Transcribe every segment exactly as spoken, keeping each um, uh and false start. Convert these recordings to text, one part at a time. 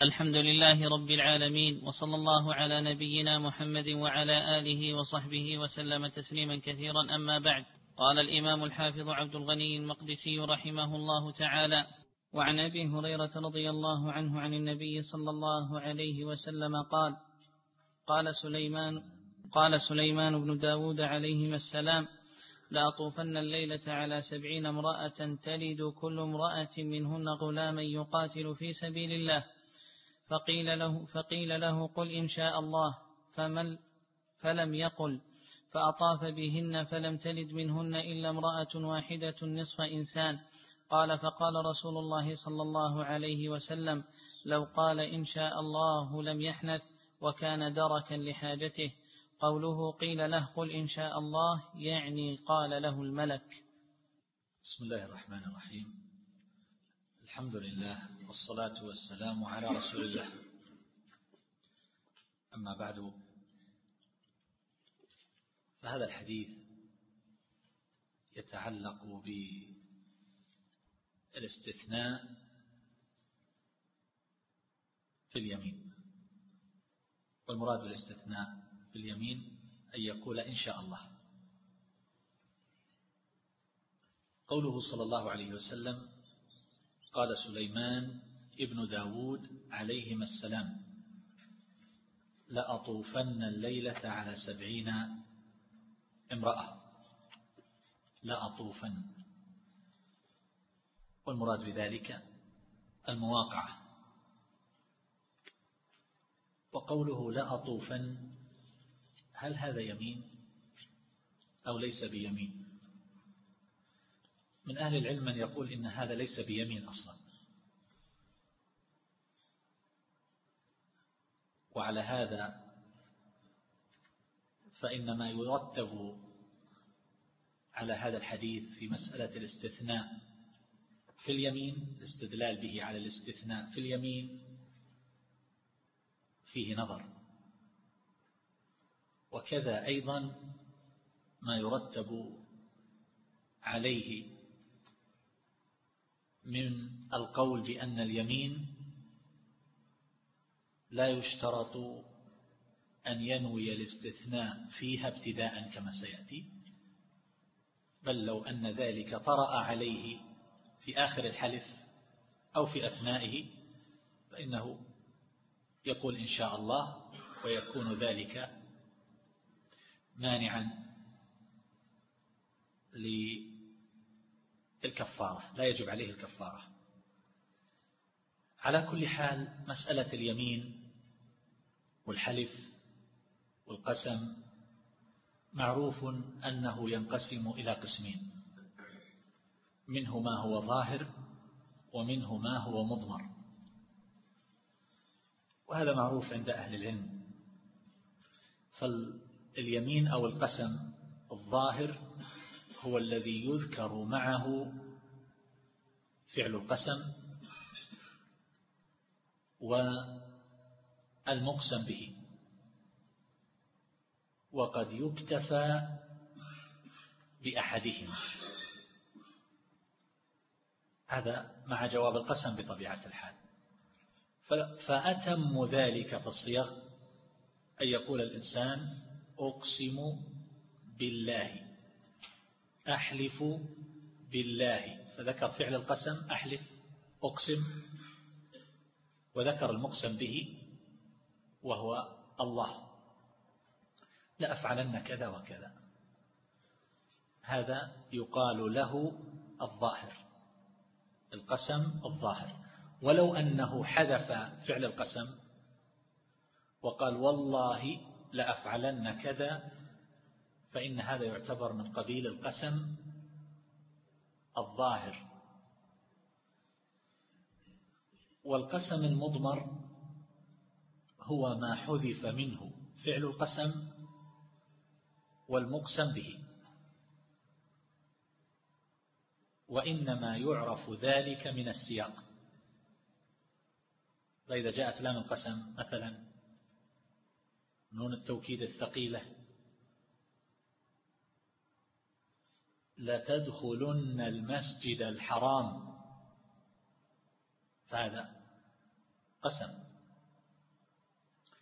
الحمد لله رب العالمين، وصلى الله على نبينا محمد وعلى آله وصحبه وسلم تسليما كثيرا. أما بعد، قال الإمام الحافظ عبد الغني المقدسي رحمه الله تعالى: وعن أبي هريرة رضي الله عنه عن النبي صلى الله عليه وسلم قال: قال سليمان قال سليمان بن داود عليهما السلام: لأطوفن الليلة على سبعين امرأة تلد كل امرأة منهن غلاما يقاتل في سبيل الله. فقيل له, فقيل له قل إن شاء الله، فمن فلم يقل، فأطاف بهن فلم تلد منهن إلا امرأة واحدة نصف إنسان. قال: فقال رسول الله صلى الله عليه وسلم: لو قال إن شاء الله لم يحنث، وكان دركا لحاجته. قوله قيل له قل إن شاء الله يعني قال له الملك. بسم الله الرحمن الرحيم. الحمد لله والصلاة والسلام على رسول الله. أما بعد، فهذا الحديث يتعلق بالاستثناء في اليمين، والمراد بالاستثناء في اليمين أن يقول إن شاء الله. قوله صلى الله عليه وسلم: قال سليمان ابن داود عليهما السلام: لأطوفن الليلة على سبعين امرأة. لأطوفن، والمراد بذلك المواقعة. وقوله لأطوفن، هل هذا يمين أو ليس بيمين؟ من أهل العلم من يقول إن هذا ليس بيمين أصلا، وعلى هذا فإن ما يرتب على هذا الحديث في مسألة الاستثناء في اليمين، الاستدلال به على الاستثناء في اليمين، فيه نظر. وكذا أيضا ما يرتب عليه من القول بأن اليمين لا يشترط أن ينوي الاستثناء فيها ابتداء كما سيأتي، بل لو أن ذلك طرأ عليه في آخر الحلف أو في أثنائه فإنه يقول إن شاء الله، ويكون ذلك مانعا للكفارة، لا يجب عليه الكفارة. على كل حال، مسألة اليمين والحلف والقسم معروف أنه ينقسم إلى قسمين: منه ما هو ظاهر، ومنه ما هو مضمر. وهذا معروف عند أهل العلم. فاليمين أو القسم الظاهر هو الذي يذكر معه فعل القسم والمقسم به، وقد يكتفى بأحدهما. هذا مع جواب القسم بطبيعة الحال. فأتم ذلك في الصيغ أن يقول الإنسان أقسم بالله، أحلف بالله، فذكر فعل القسم أحلف أقسم، وذكر المقسم به وهو الله، لأفعلن كذا وكذا. هذا يقال له الظاهر، القسم الظاهر. ولو أنه حذف فعل القسم وقال والله لأفعلن كذا، فإن هذا يعتبر من قبيل القسم الظاهر. والقسم المضمر هو ما حذف منه فعل القسم والمقسم به، وإنما يعرف ذلك من السياق. فإذا جاءت لام القسم مثلا نون التوكيد الثقيلة لتدخلن المسجد الحرام، فهذا قسم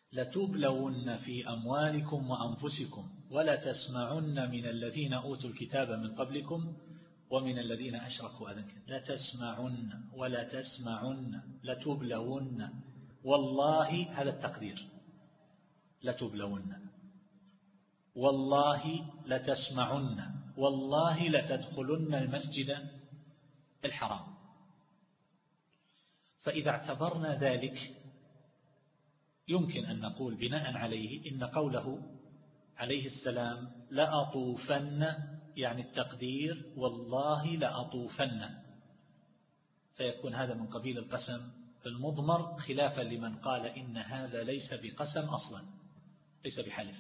لتبلون في أموالكم وأنفسكم ولا تسمعن من الذين أوتوا الكتاب من قبلكم ومن الذين أشركوا أذى كثيرا. لتسمعن ولا تسمعن لتبلون، والله هذا التقدير، لتبلون، والله لتسمعن، والله لتدخلن المسجد الحرام. فإذا اعتبرنا ذلك يمكن أن نقول بناء عليه إن قوله عليه السلام لأطوفن يعني التقدير والله لأطوفن، فيكون هذا من قبيل القسم المضمر، خلافا لمن قال إن هذا ليس بقسم أصلا، ليس بحلف،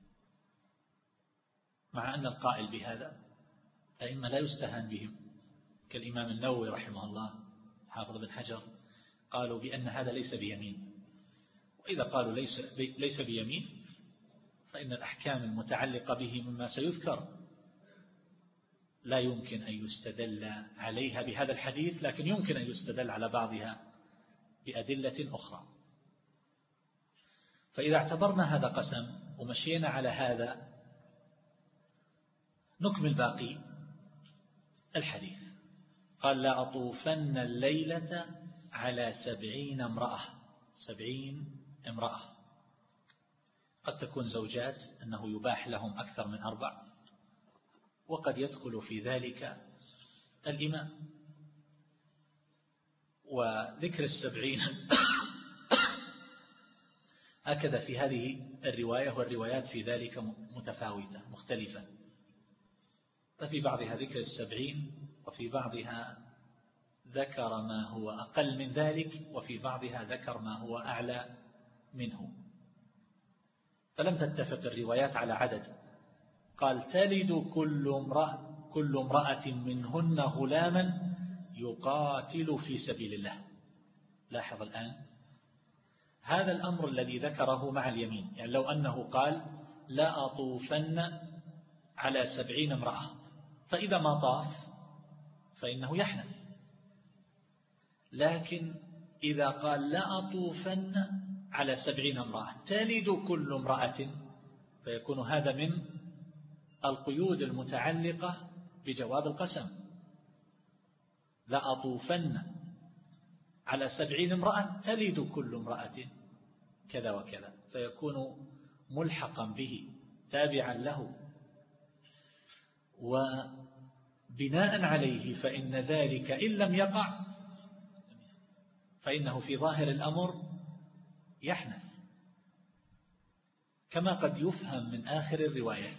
مع أن القائل بهذا أئمة لا يستهان بهم كالإمام النووي رحمه الله، حافظ بن حجر، قالوا بأن هذا ليس بيمين. وإذا قالوا ليس, ليس بيمين فإن الأحكام المتعلقة به مما سيذكر لا يمكن أن يستدل عليها بهذا الحديث، لكن يمكن أن يستدل على بعضها بأدلة أخرى. فإذا اعتبرنا هذا قسم ومشينا على هذا نكمل باقي الحديث. قال لا أطوفن الليلة على سبعين امرأة، سبعين امرأة، قد تكون زوجات أنه يباح لهم أكثر من أربع، وقد يدخل في ذلك الإمام. وذكر السبعين هكذا في هذه الرواية، والروايات في ذلك متفاوتة مختلفة، ففي بعضها ذكر السبعين، وفي بعضها ذكر ما هو أقل من ذلك، وفي بعضها ذكر ما هو أعلى منه، فلم تتفق الروايات على عدد. قال تلد كل امرأة كل امرأة منهن غلاما يقاتل في سبيل الله. لاحظ الآن هذا الأمر الذي ذكره مع اليمين، يعني لو أنه قال لا أطوفن على سبعين امرأة، فإذا ما طاف فإنه يحنث. لكن إذا قال لا أطوفن على سبعين امرأة تلد كل امرأة، فيكون هذا من القيود المتعلقة بجواب القسم. لا أطوفن على سبعين امرأة تلد كل امرأة كذا وكذا، فيكون ملحقا به تابعا له. وبناء عليه فإن ذلك إن لم يقع فإنه في ظاهر الأمر يحنث، كما قد يفهم من آخر الرواية.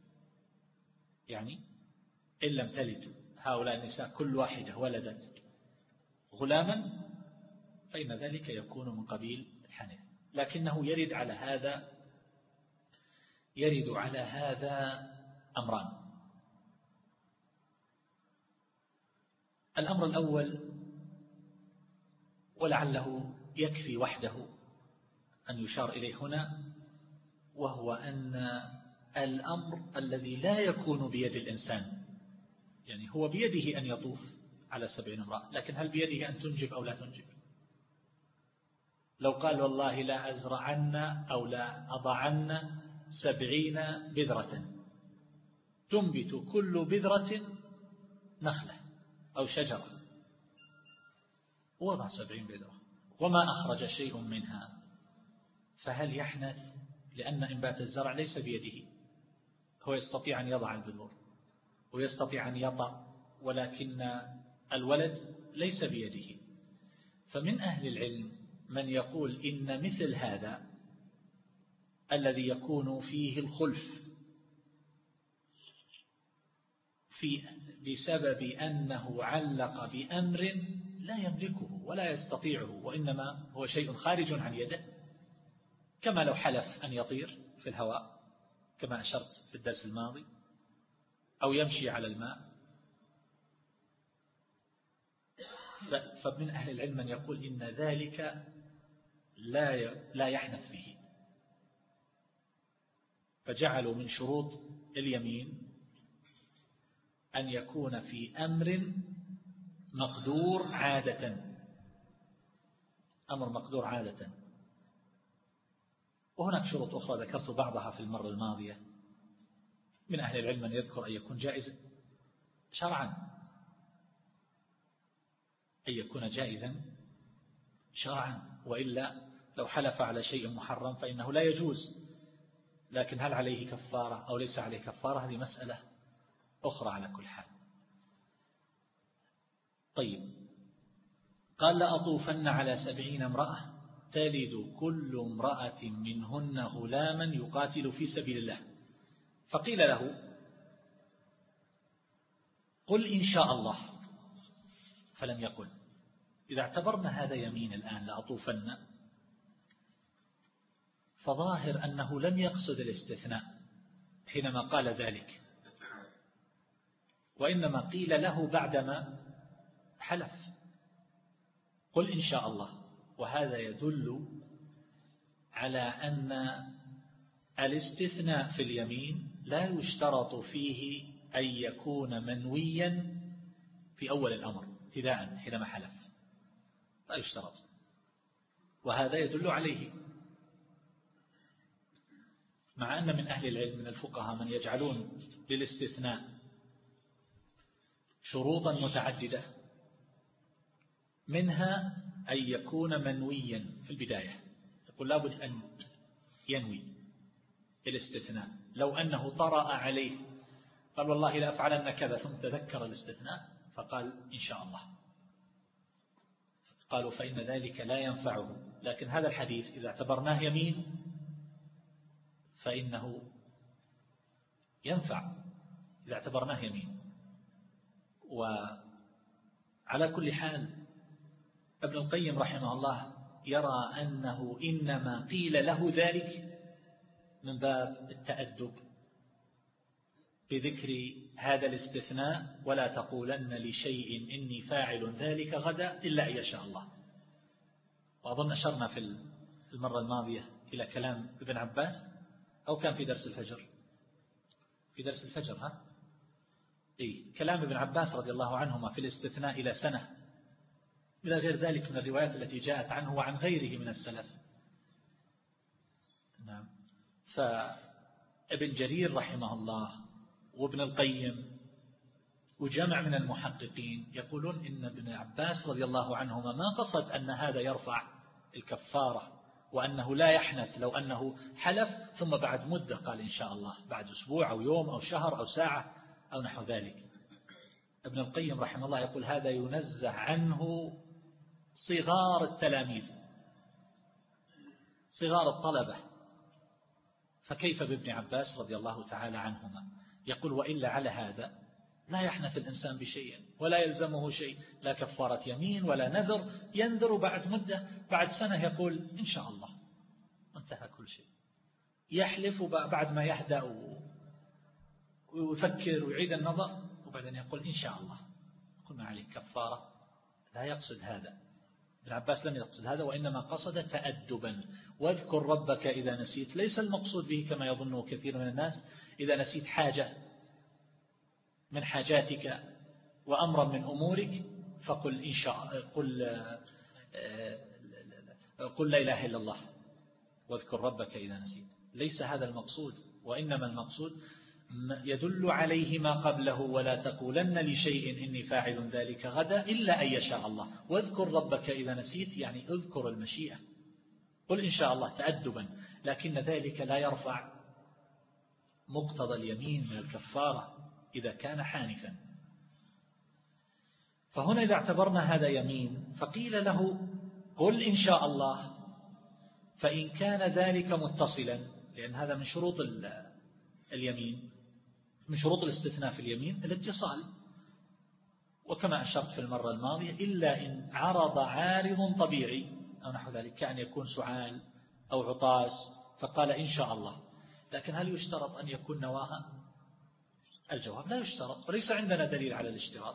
يعني إن لم تلد هؤلاء النساء كل واحدة ولدت غلاما فإن ذلك يكون من قبيل الحنث، لكنه يرد على هذا يرد على هذا أمران. الأمر الأول ولعله يكفي وحده أن يشار إليه هنا، وهو أن الأمر الذي لا يكون بيد الإنسان، يعني هو بيده أن يطوف على سبعين امرأة، لكن هل بيده أن تنجب أو لا تنجب؟ لو قال والله لا أزرعن أو لا أضعن سبعين بذرة تنبت كل بذرة نخلة أو شجرة، وضع سبعين بذرة وما أخرج شيء منها، فهل يحنث؟ لأن إنبات الزرع ليس بيده، هو يستطيع أن يضع البذور ويستطيع أن يطأ، ولكن الولد ليس بيده. فمن أهل العلم من يقول إن مثل هذا الذي يكون فيه الخلف في بسبب أنه علق بأمر لا يملكه ولا يستطيعه، وإنما هو شيء خارج عن يده، كما لو حلف أن يطير في الهواء كما أشرت في الدرس الماضي، أو يمشي على الماء. فمن أهل العلم من يقول إن ذلك لا لا يحنث به، فجعلوا من شروط اليمين أن يكون في أمر مقدور عادة، أمر مقدور عادة. وهناك شروط أخرى ذكرت بعضها في المرة الماضية. من أهل العلم من يذكر أن يكون جائزا شرعا، أن يكون جائزا شرعا، وإلا لو حلف على شيء محرم فإنه لا يجوز. لكن هل عليه كفارة أو ليس عليه كفارة هذه مسألة أخرى على كل حال. طيب، قال لأطوفن على سبعين امرأة تلد كل امرأة منهن غلاما يقاتل في سبيل الله. فقيل له قل إن شاء الله، فلم يقل. إذا اعتبرنا هذا يمين الآن لأطوفن، فظاهر أنه لم يقصد الاستثناء حينما قال ذلك، وإنما قيل له بعدما حلف قل إن شاء الله. وهذا يدل على أن الاستثناء في اليمين لا يشترط فيه أن يكون منويا في أول الأمر ابتداء حينما حلف، لا يشترط. وهذا يدل عليه، مع أن من أهل العلم من الفقهاء من يجعلون للاستثناء شروطا متعددة، منها أن يكون منويا في البداية. يقول لابد أن ينوي الاستثناء. لو أنه طرأ عليه قال والله لا أفعلن كذا ثم تذكر الاستثناء فقال إن شاء الله، قالوا فإن ذلك لا ينفعه. لكن هذا الحديث إذا اعتبرناه يمين فإنه ينفع إذا اعتبرناه يمين. وعلى كل حال ابن القيم رحمه الله يرى أنه إنما قيل له ذلك من باب التأدب بذكر هذا الاستثناء، ولا تقولن لشيء إني فاعل ذلك غدا إلا أن يشاء الله. وأظن أشرنا في المرة الماضية إلى كلام ابن عباس، أو كان في درس الفجر، في درس الفجر ها إيه كلام ابن عباس رضي الله عنهما في الاستثناء إلى سنة، إلى غير ذلك من الروايات التي جاءت عنه وعن غيره من السلف. نعم. فابن جرير رحمه الله وابن القيم وجمع من المحققين يقولون إن ابن عباس رضي الله عنهما ما قصد أن هذا يرفع الكفارة، وأنه لا يحنث لو أنه حلف ثم بعد مدة قال إن شاء الله، بعد أسبوع أو يوم أو شهر أو ساعة أو نحو ذلك. ابن القيم رحمه الله يقول هذا ينزه عنه صغار التلاميذ، صغار الطلبة، فكيف بابن عباس رضي الله تعالى عنهما؟ يقول وإلا على هذا لا يحنث الإنسان بشيء ولا يلزمه شيء، لا كفارة يمين ولا نذر، ينذر بعد مدة بعد سنة يقول إن شاء الله، انتهى كل شيء. يحلف بعد ما يهدأ ويفكر ويعيد النظر وبعدين يقول إن شاء الله، يقول ما عليه كفارة. لا يقصد هذا، ابن عباس لم يقصد هذا، وإنما قصد تأدبا. واذكر ربك إذا نسيت، ليس المقصود به كما يظنه كثير من الناس إذا نسيت حاجة من حاجاتك وأمرا من أمورك فقل إن شاء قل قل لا إله إلا الله واذكر ربك إذا نسيت. ليس هذا المقصود، وإنما المقصود يدل عليه ما قبله ولا تقولن لشيء إني فاعل ذلك غدا إلا أن يشاء الله. واذكر ربك إذا نسيت يعني اذكر المشيئة، قل إن شاء الله تأدبا، لكن ذلك لا يرفع مقتضى اليمين من الكفارة إذا كان حانثا. فهنا إذا اعتبرنا هذا يمين فقيل له قل إن شاء الله، فإن كان ذلك متصلا، لأن هذا من شروط اليمين، من شروط الاستثناء في اليمين الاتصال، وكما أشرت في المرة الماضية إلا إن عرض عارض طبيعي أو نحو ذلك، كأن يكون سعال أو عطاس فقال إن شاء الله. لكن هل يشترط أن يكون نواها؟ الجواب لا يشترط، وليس عندنا دليل على الاشتراط.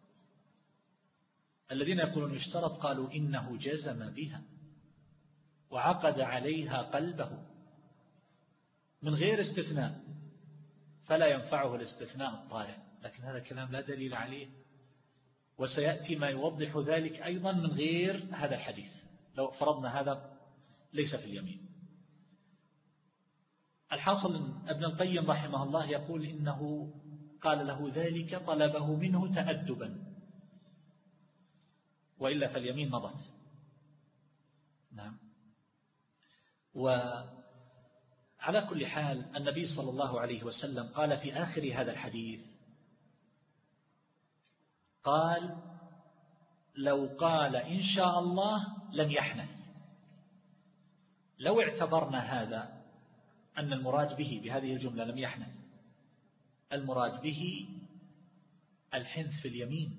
الذين يقولون يشترط قالوا إنه جزم بها وعقد عليها قلبه من غير استثناء فلا ينفعه الاستثناء الطارئ، لكن هذا الكلام لا دليل عليه، وسيأتي ما يوضح ذلك أيضا من غير هذا الحديث. لو فرضنا هذا ليس في اليمين، الحاصل أن ابن القيم رحمه الله يقول إنه قال له ذلك طلبه منه تأدبا، وإلا فاليمين مضت. نعم. وعلى كل حال النبي صلى الله عليه وسلم قال في آخر هذا الحديث، قال لو قال إن شاء الله لم يحنث. لو اعتبرنا هذا أن المراد به بهذه الجملة لم يحنث المراد به الحنث في اليمين،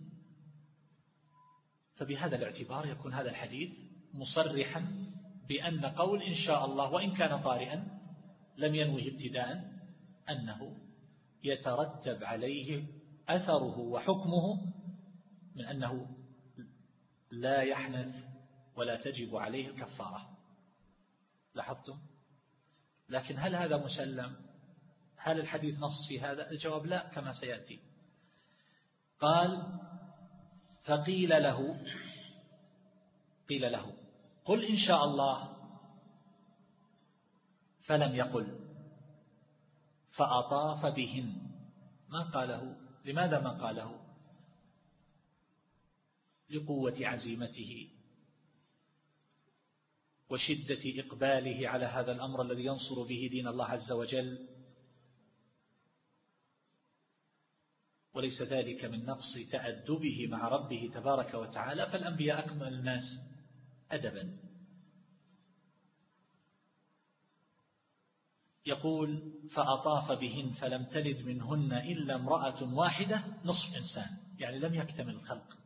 فبهذا الاعتبار يكون هذا الحديث مصرحا بأن قول إن شاء الله وإن كان طارئا لم ينوه ابتداء أنه يترتب عليه أثره وحكمه من أنه لا يحنث ولا تجب عليه الكفارة. لاحظتم؟ لكن هل هذا مسلم؟ هل الحديث نص في هذا؟ الجواب لا، كما سيأتي. قال فقيل له قيل له قل إن شاء الله، فلم يقل، فأطاف بهن. ما قاله. لماذا ما قاله؟ لقوة عزيمته وشدة إقباله على هذا الأمر الذي ينصر به دين الله عز وجل، وليس ذلك من نقص تأدبه مع ربه تبارك وتعالى، فالأنبياء أكمل الناس أدبا. يقول فأطاف بهن فلم تلد منهن إلا امرأة واحدة نصف إنسان، يعني لم يكتمل الخلق.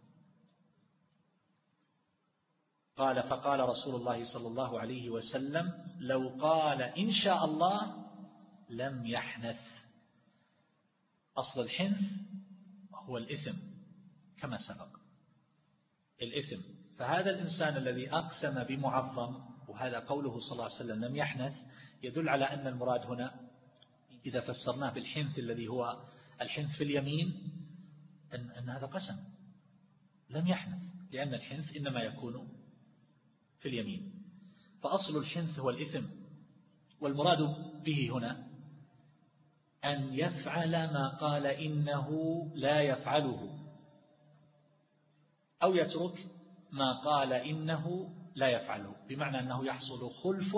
قال فقال رسول الله صلى الله عليه وسلم لو قال إن شاء الله لم يحنث. أصل الحنث هو الإثم كما سبق، الإثم. فهذا الإنسان الذي أقسم بمعظم، وهذا قوله صلى الله عليه وسلم لم يحنث، يدل على أن المراد هنا إذا فسرناه بالحنث الذي هو الحنث في اليمين أن, أن هذا قسم لم يحنث، لأن الحنث إنما يكون في اليمين. فأصل الحنث هو الإثم، والمراد به هنا أن يفعل ما قال إنه لا يفعله، أو يترك ما قال إنه لا يفعله، بمعنى أنه يحصل خلف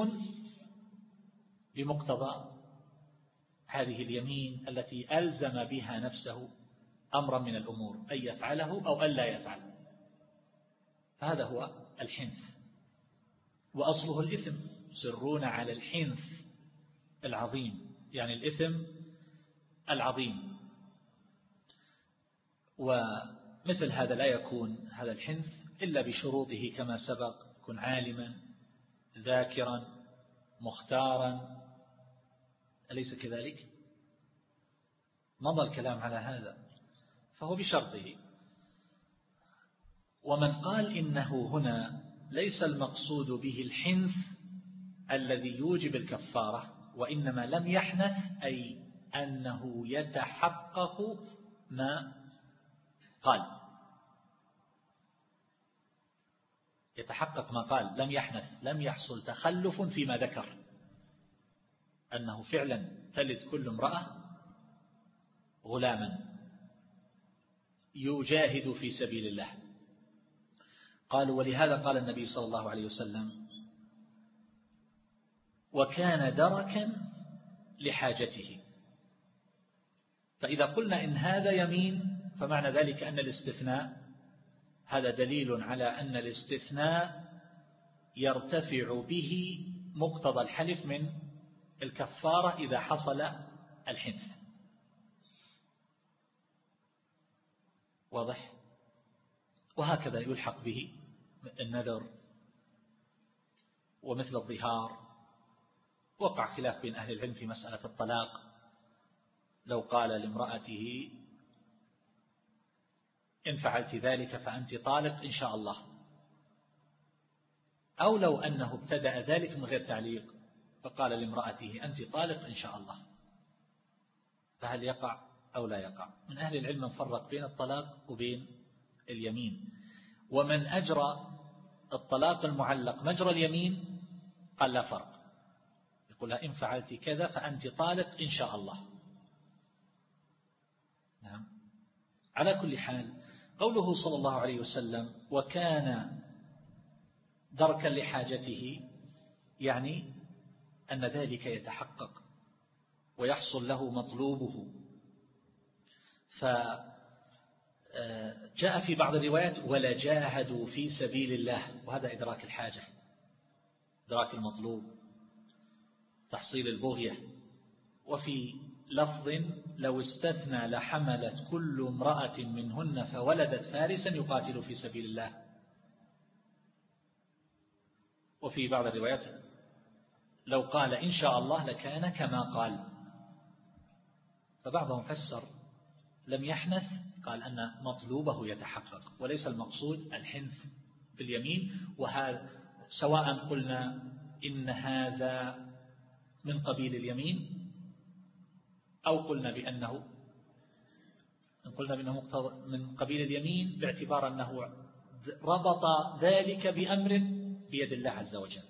بمقتضى هذه اليمين التي ألزم بها نفسه أمرا من الأمور، أن يفعله أو أن لا يفعله. فهذا هو الحنث، وأصله الإثم. يصرون على الحنث العظيم، يعني الإثم العظيم. ومثل هذا لا يكون هذا الحنث إلا بشروطه كما سبق، يكون عالما ذاكرا مختارا، أليس كذلك؟ مضى الكلام على هذا، فهو بشرطه. ومن قال إنه هنا ليس المقصود به الحنث الذي يوجب الكفارة، وإنما لم يحنث أي أنه يتحقق ما قال، يتحقق ما قال لم يحنث، لم يحصل تخلف فيما ذكر، أنه فعلا تلد كل امرأة غلاما يجاهد في سبيل الله. قالوا ولهذا قال النبي صلى الله عليه وسلم وكان دركا لحاجته. فإذا قلنا إن هذا يمين فمعنى ذلك أن الاستثناء هذا دليل على أن الاستثناء يرتفع به مقتضى الحلف من الكفارة إذا حصل الحنث. واضح؟ وهكذا يلحق به النذر ومثل الظهار. وقع خلاف بين أهل العلم في مسألة الطلاق، لو قال لامرأته إن فعلت ذلك فأنت طالق إن شاء الله، أو لو أنه ابتدأ ذلك من غير تعليق فقال لامرأته أنت طالق إن شاء الله، فهل يقع أو لا يقع؟ من أهل العلم من فرق بين الطلاق وبين اليمين. ومن أجرى الطلاق المعلق مجرى اليمين قال لا فرق، يقول إن فعلت كذا فأنت طالق إن شاء الله. نعم. على كل حال قوله صلى الله عليه وسلم وكان دركا لحاجته يعني أن ذلك يتحقق ويحصل له مطلوبه. فجاء في بعض الروايات ولجاهدوا في سبيل الله، وهذا إدراك الحاجة، إدراك المطلوب، تحصيل البغية. وفي لفظ لو استثنى لحملت كل امرأة منهن فولدت فارسا يقاتل في سبيل الله. وفي بعض الروايات لو قال إن شاء الله لكان كما قال. فبعضهم فسر لم يحنث قال أن مطلوبه يتحقق، وليس المقصود الحنث باليمين. وهذا سواء قلنا إن هذا من قبيل اليمين أو قلنا بأنه قلنا بأنه من قبيل اليمين باعتبار أنه ربط ذلك بأمر بيد الله عز وجل.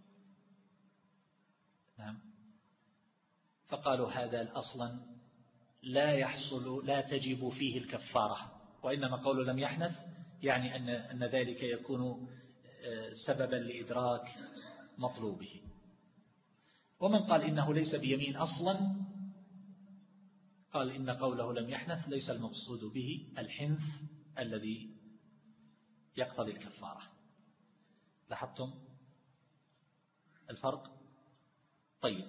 نعم. فقالوا هذا أصلا لا يحصل لا تجب فيه الكفارة، وإنما قول لم يحنث يعني أن أن ذلك يكون سببا لإدراك مطلوبه. ومن قال إنه ليس بيمين أصلا قال إن قوله لم يحنث ليس المقصود به الحنث الذي يقتضي الكفارة. لاحظتم الفرق؟ طيب،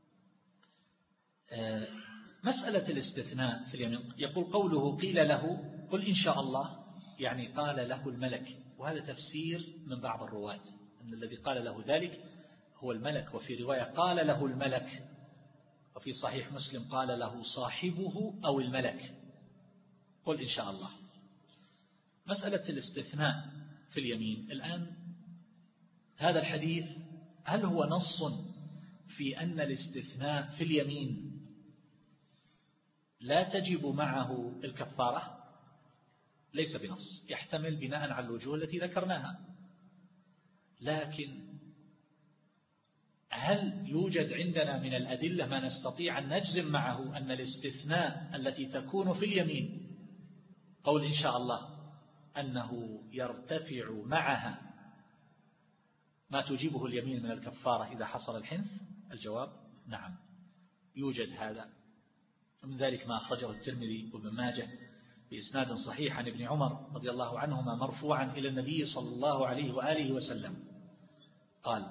مسألة الاستثناء في اليمين يقول قوله قيل له قل إن شاء الله يعني قال له الملك، وهذا تفسير من بعض الرواة أن الذي قال له ذلك هو الملك. وفي رواية قال له الملك، وفي صحيح مسلم قال له صاحبه أو الملك قل إن شاء الله. مسألة الاستثناء في اليمين الآن هذا الحديث هل هو نص في أن الاستثناء في اليمين لا تجب معه الكفارة؟ ليس بنص، يحتمل بناء على الوجوه التي ذكرناها. لكن هل يوجد عندنا من الأدلة ما نستطيع أن نجزم معه أن الاستثناء التي تكون في اليمين قول إن شاء الله أنه يرتفع معها ما تجيبه اليمين من الكفارة إذا حصل الحنث؟ الجواب نعم، يوجد هذا. من ذلك ما أخرجه الترمذي وابن ماجه بإسناد صحيح عن ابن عمر رضي الله عنهما مرفوعا إلى النبي صلى الله عليه وآله وسلم قال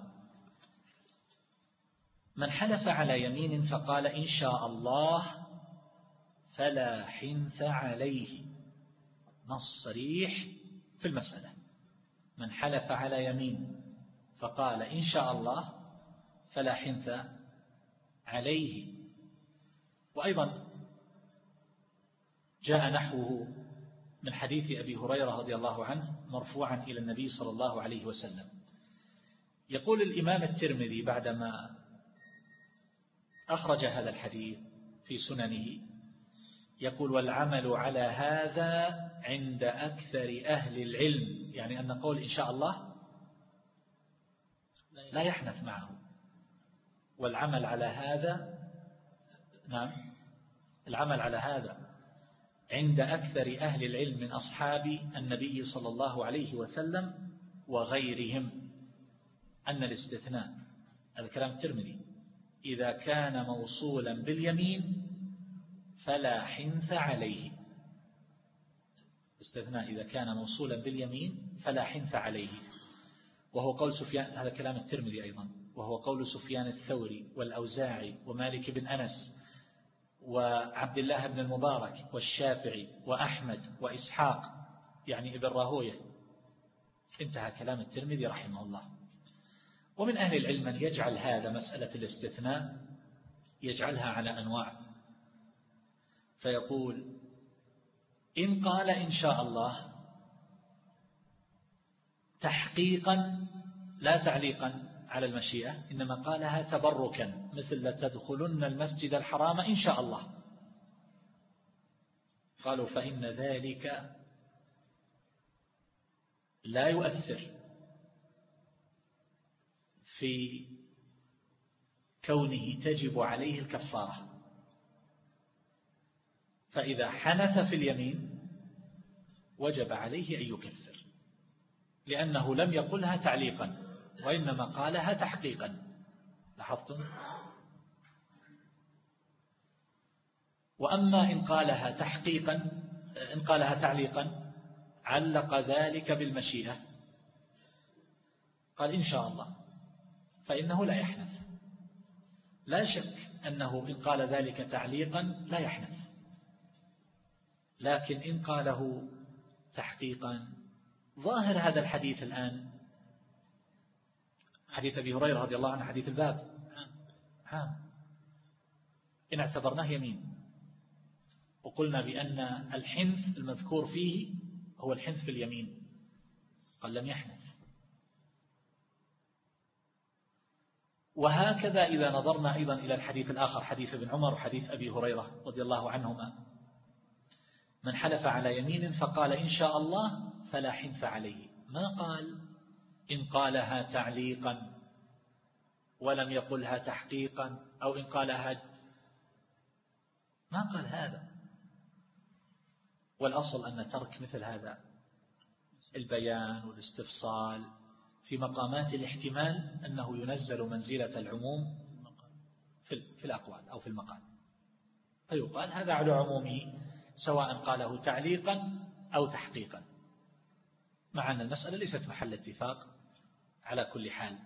من حلف على يمين فقال إن شاء الله فلا حنث عليه. نص صريح في المسألة، من حلف على يمين فقال إن شاء الله فلا حنث عليه. وأيضا جاء نحوه من حديث أبي هريرة رضي الله عنه مرفوعا إلى النبي صلى الله عليه وسلم. يقول الإمام الترمذي بعدما أخرج هذا الحديث في سننه يقول والعمل على هذا عند أكثر أهل العلم، يعني أن قول إن شاء الله لا يحنث معه، والعمل على هذا نعم العمل على هذا عند أكثر أهل العلم من أصحاب النبي صلى الله عليه وسلم وغيرهم أن الاستثناء، هذا كلام الترمذي، إذا كان موصولا باليمين فلا حنث عليه. استثناء إذا كان موصولا باليمين فلا حنث عليه، وهو قول سفيان، هذا كلام الترمذي أيضا، وهو قول سفيان الثوري والأوزاعي ومالك بن أنس وعبد الله بن المبارك والشافعي وأحمد وإسحاق يعني ابن راهويه. انتهى كلام الترمذي رحمه الله. ومن أهل العلم من يجعل هذا مسألة الاستثناء يجعلها على أنواع، فيقول إن قال إن شاء الله تحقيقا لا تعليقا على المشيئة، إنما قالها تبركا، مثل لتدخلن المسجد الحرام إن شاء الله، قالوا فإن ذلك لا يؤثر في كونه تجب عليه الكفارة، فإذا حنث في اليمين وجب عليه أن يكفر، لأنه لم يقلها تعليقا وإنما قالها تحقيقا. لاحظتم؟ وأما إن قالها تحقيقا إن قالها تعليقا علق ذلك بالمشيئة، قال إن شاء الله، فإنه لا يحنث. لا شك أنه إن قال ذلك تعليقا لا يحنث، لكن إن قاله تحقيقا، ظاهر هذا الحديث الآن حديث أبي هريرة رضي الله عنه، حديث الباب عام، إن اعتبرناه يمين وقلنا بأن الحنث المذكور فيه هو الحنث في اليمين، قال لم يحنث. وهكذا إذا نظرنا أيضا إلى الحديث الآخر، حديث ابن عمر وحديث أبي هريرة رضي الله عنهما، من حلف على يمين فقال إن شاء الله فلا حنث عليه، ما قال إن قالها تعليقا ولم يقلها تحقيقا، أو إن قالها، ما قال هذا. والأصل أن ترك مثل هذا البيان والاستفصال في مقامات الاحتمال أنه ينزل منزلة العموم في الأقوال أو في المقال، فيقال هذا على عمومه سواء قاله تعليقا أو تحقيقا، مع أن المسألة ليست محل اتفاق على كل حال.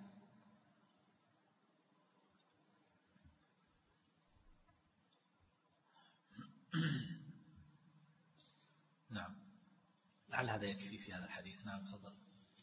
نعم، لعل هذا يكفي في هذا الحديث. نعم تفضل.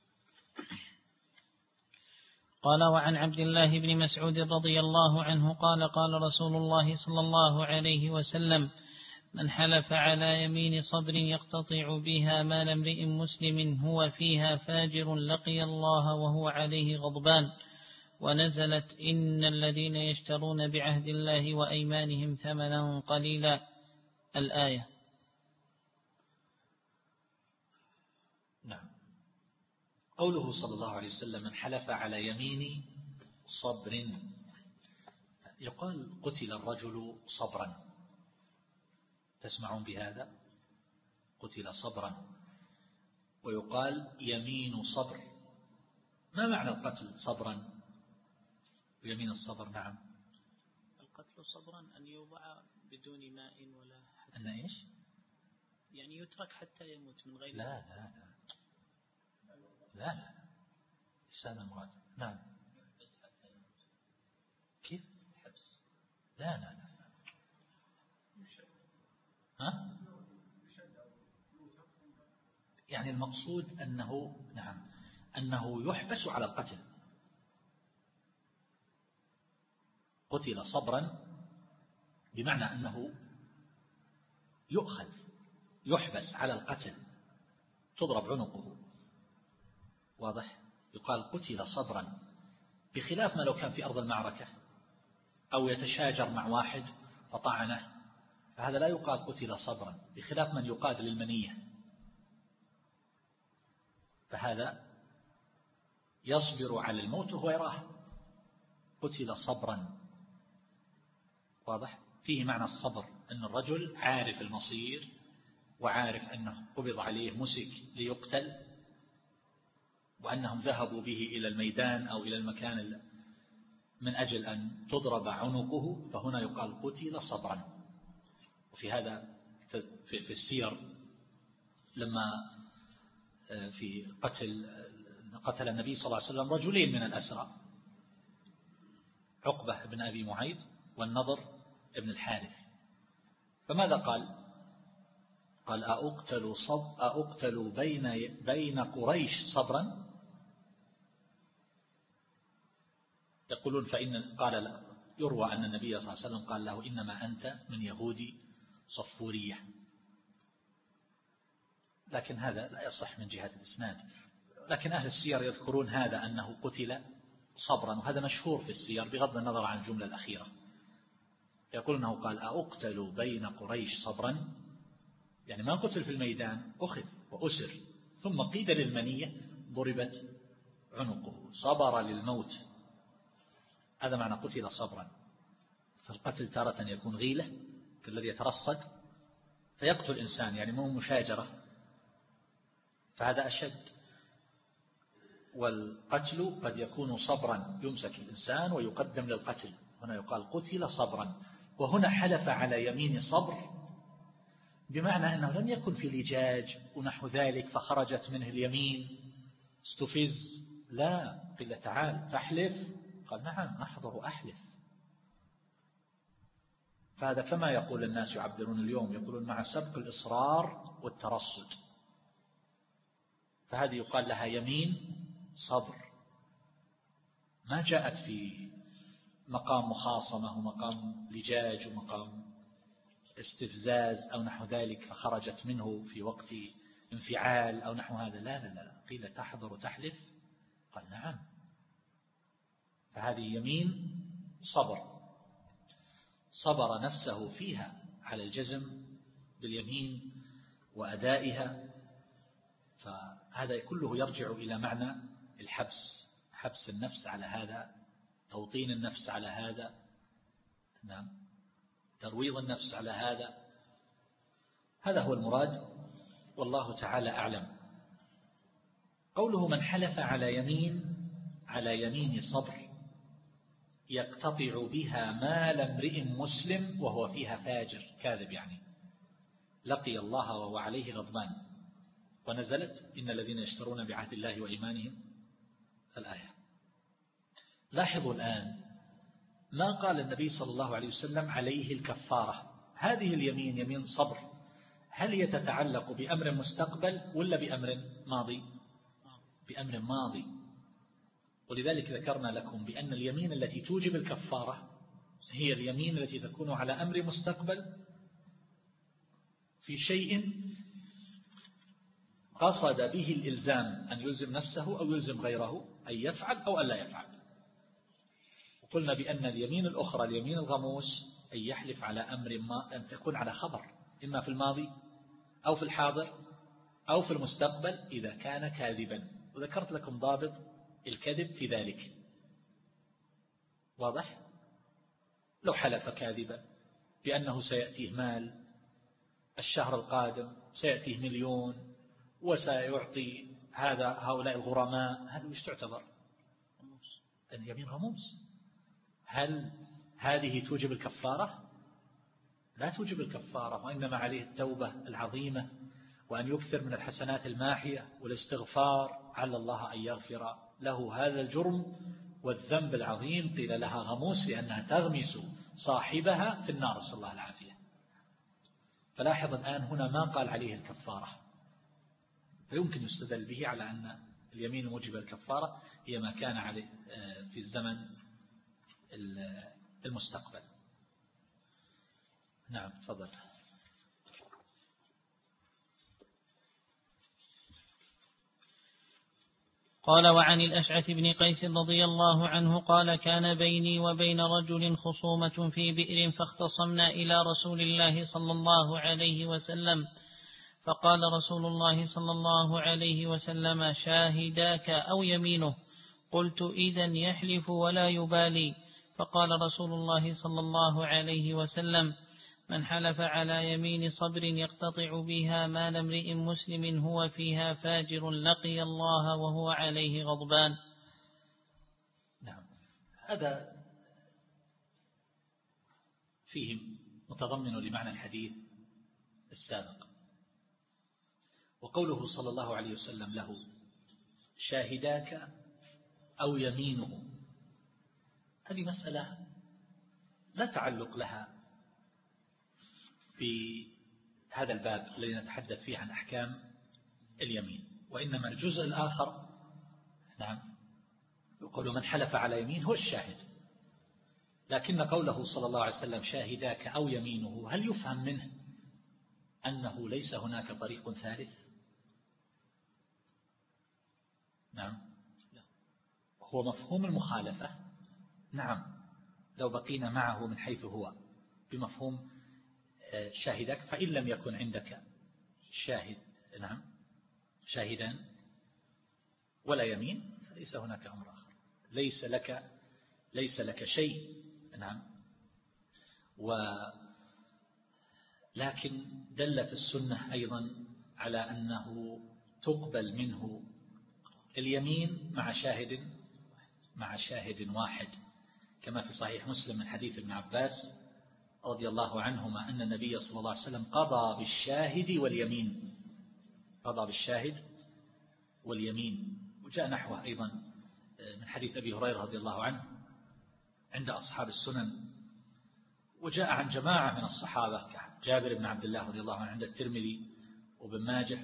قال وعن عبد الله بن مسعود رضي الله عنه قال قال رسول الله صلى الله عليه وسلم من حلف على يمين صبر يقتطع بها مال امرئ مسلم هو فيها فاجر لقي الله وهو عليه غضبان، ونزلت إن الذين يشترون بعهد الله وأيمانهم ثمنا قليلا، الآية. نعم. قوله صلى الله عليه وسلم من حلف على يمين صبر، يقال قتل الرجل صبرا، تسمعون بهذا؟ قتل صبرا. ويقال يمين صبر. ما معنى القتل صبرا ويمين الصبر؟ نعم، القتل صبرا أن يوضع بدون ماء ولا حتى أن إيش؟ يعني يترك حتى يموت من غير لا لا لا لا لا هذا المراد. نعم. كيف؟ حبس. لا لا لا ها؟ يعني المقصود أنه نعم أنه يحبس على القتل. قتل صبرا بمعنى أنه يؤخذ يحبس على القتل، تضرب عنقه. واضح؟ يقال قتل صبرا، بخلاف ما لو كان في أرض المعركة أو يتشاجر مع واحد فطعنه، فهذا لا يقال قتل صبرا، بخلاف من يقاد للمنية، فهذا يصبر على الموت وهو يراه. قتل صبرا. واضح؟ فيه معنى الصبر، أن الرجل عارف المصير وعارف أنه قبض عليه مسك ليقتل، وأنهم ذهبوا به إلى الميدان أو إلى المكان من أجل أن تضرب عنقه، فهنا يقال قتل صبرا. وفي هذا في السير لما في قتل قتل النبي صلى الله عليه وسلم رجلين من الأسرى، عقبة بن أبي معيط والنضر بن الحارث، فماذا قال؟ قال أأقتل, صب أأقتل بين, بين قريش صبرا؟ يقولون فإن قال لا، يروى أن النبي صلى الله عليه وسلم قال له إنما أنت من يهودي صفورية، لكن هذا لا يصح من جهة الإسناد. لكن أهل السير يذكرون هذا أنه قتل صبرا، وهذا مشهور في السير بغض النظر عن الجملة الأخيرة. يقول أنه قال أأقتل بين قريش صبرا، يعني ما قتل في الميدان، أخذ وأسر ثم قيد للمنية ضربت عنقه، صبر للموت. هذا معنى قتل صبرا. فالقتل تارة يكون غيلة كالذي يترصد فيقتل الإنسان، يعني مو مشاجرة، فهذا أشد. والقتل قد يكون صبرا، يمسك الإنسان ويقدم للقتل، هنا يقال قتل صبرا. وهنا حلف على يمين صبر بمعنى أنه لم يكن في لجاج ونحو ذلك فخرجت منه اليمين استفز، لا، قيل تعال تحلف، قال نعم أحضر أحلف. فهذا كما يقول الناس يعبرون اليوم، يقولون مع سبق الإصرار والترصد، فهذه يقال لها يمين صبر، ما جاءت في مقام مخاصمة ومقام لجاج ومقام استفزاز أو نحو ذلك فخرجت منه في وقت انفعال أو نحو هذا، لا لا لا، قيل تحضر تحلف، قال نعم. فهذه يمين صبر، صبر نفسه فيها على الجزم باليمين وأدائها. فهذا كله يرجع إلى معنى الحبس، حبس النفس على هذا، توطين النفس على هذا، نعم، ترويض النفس على هذا، هذا هو المراد والله تعالى أعلم. قوله من حلف على يمين، على يمين صبر يقتطع بها مال امرئ مسلم وهو فيها فاجر كاذب، يعني لقي الله وهو عليه غضبان. ونزلت إن الذين يشترون بعهد الله وإيمانهم الآية. لاحظوا الآن ما قال النبي صلى الله عليه وسلم عليه الكفارة. هذه اليمين يمين صبر، هل هي تتعلق بأمر مستقبل ولا بأمر ماضي؟ بأمر ماضي. ولذلك ذكرنا لكم بأن اليمين التي توجب الكفارة هي اليمين التي تكون على أمر مستقبل في شيء قصد به الإلزام أن يلزم نفسه أو يلزم غيره أن يفعل أو ألا يفعل. وقلنا بأن اليمين الأخرى اليمين الغموس أن يحلف على أمر ما، أن تكون على خبر إما في الماضي أو في الحاضر أو في المستقبل إذا كان كاذبا. وذكرت لكم ضابط الكذب في ذلك، واضح؟ لو حلف كاذبا بأنه سيأتيه مال الشهر القادم، سيأتيه مليون وسيعطي هذا هؤلاء الغرماء، هذا وش تعتبر؟ اليمين غموس. هل هذه توجب الكفارة؟ لا توجب الكفارة، وإنما عليه التوبة العظيمة وأن يكثر من الحسنات الماحية والاستغفار على الله أن يغفر له هذا الجرم والذنب العظيم. قيل لها غموس لأنها تغمس صاحبها في النار، صلى الله العافية. فلاحظ الآن هنا ما قال عليه الكفارة، فيمكن يستدل به على أن اليمين الموجبة الكفارة هي ما كان عليه في الزمن المستقبل. نعم تفضل. قال وعن الأشعث بن قيس رضي الله عنه قال كان بيني وبين رجل خصومة في بئر فاختصمنا إلى رسول الله صلى الله عليه وسلم، فقال رسول الله صلى الله عليه وسلم شاهداك أو يمينه؟ قلت إذن يحلف ولا يبالي. فقال رسول الله صلى الله عليه وسلم من حلف على يمين صبر يقتطع بها مال امرئ مسلم هو فيها فاجر لقي الله وهو عليه غضبان. نعم، هذا فيه متضمن لمعنى الحديث السابق. وقوله صلى الله عليه وسلم له شاهداك أو يمينه، هذه مسألة لا تعلق لها بهذا الباب الذي نتحدث فيه عن أحكام اليمين، وإنما الجزء الآخر نعم يقول من حلف على يمين هو الشاهد. لكن قوله صلى الله عليه وسلم شاهداك أو يمينه، هل يفهم منه أنه ليس هناك طريق ثالث؟ نعم، هو مفهوم المخالفة. نعم، لو بقينا معه من حيث هو بمفهوم شاهدك، فإن لم يكن عندك شاهد نعم شاهدان ولا يمين فليس هناك أمر آخر، ليس لك ليس لك شيء. نعم. ولكن دلت السنة أيضا على أنه تقبل منه اليمين مع شاهد مع شاهد واحد، كما في صحيح مسلم من حديث ابن عباس رضي الله عنهما أن النبي صلى الله عليه وسلم قضى بالشاهد واليمين قضى بالشاهد واليمين. وجاء نحوه أيضا من حديث أبي هريرة رضي الله عنه عند أصحاب السنن، وجاء عن جماعة من الصحابة كجابر بن عبد الله رضي الله عنه عند الترمذي وابن ماجه،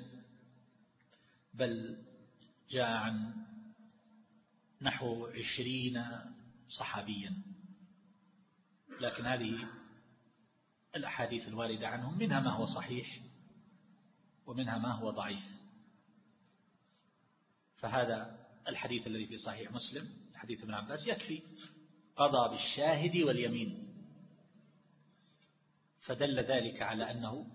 بل جاء عن نحو عشرين صحابيا. لكن هذه الأحاديث الواردة عنهم منها ما هو صحيح ومنها ما هو ضعيف. فهذا الحديث الذي في صحيح مسلم حديث ابن عباس يكفي، قضى بالشاهد واليمين، فدل ذلك على أنه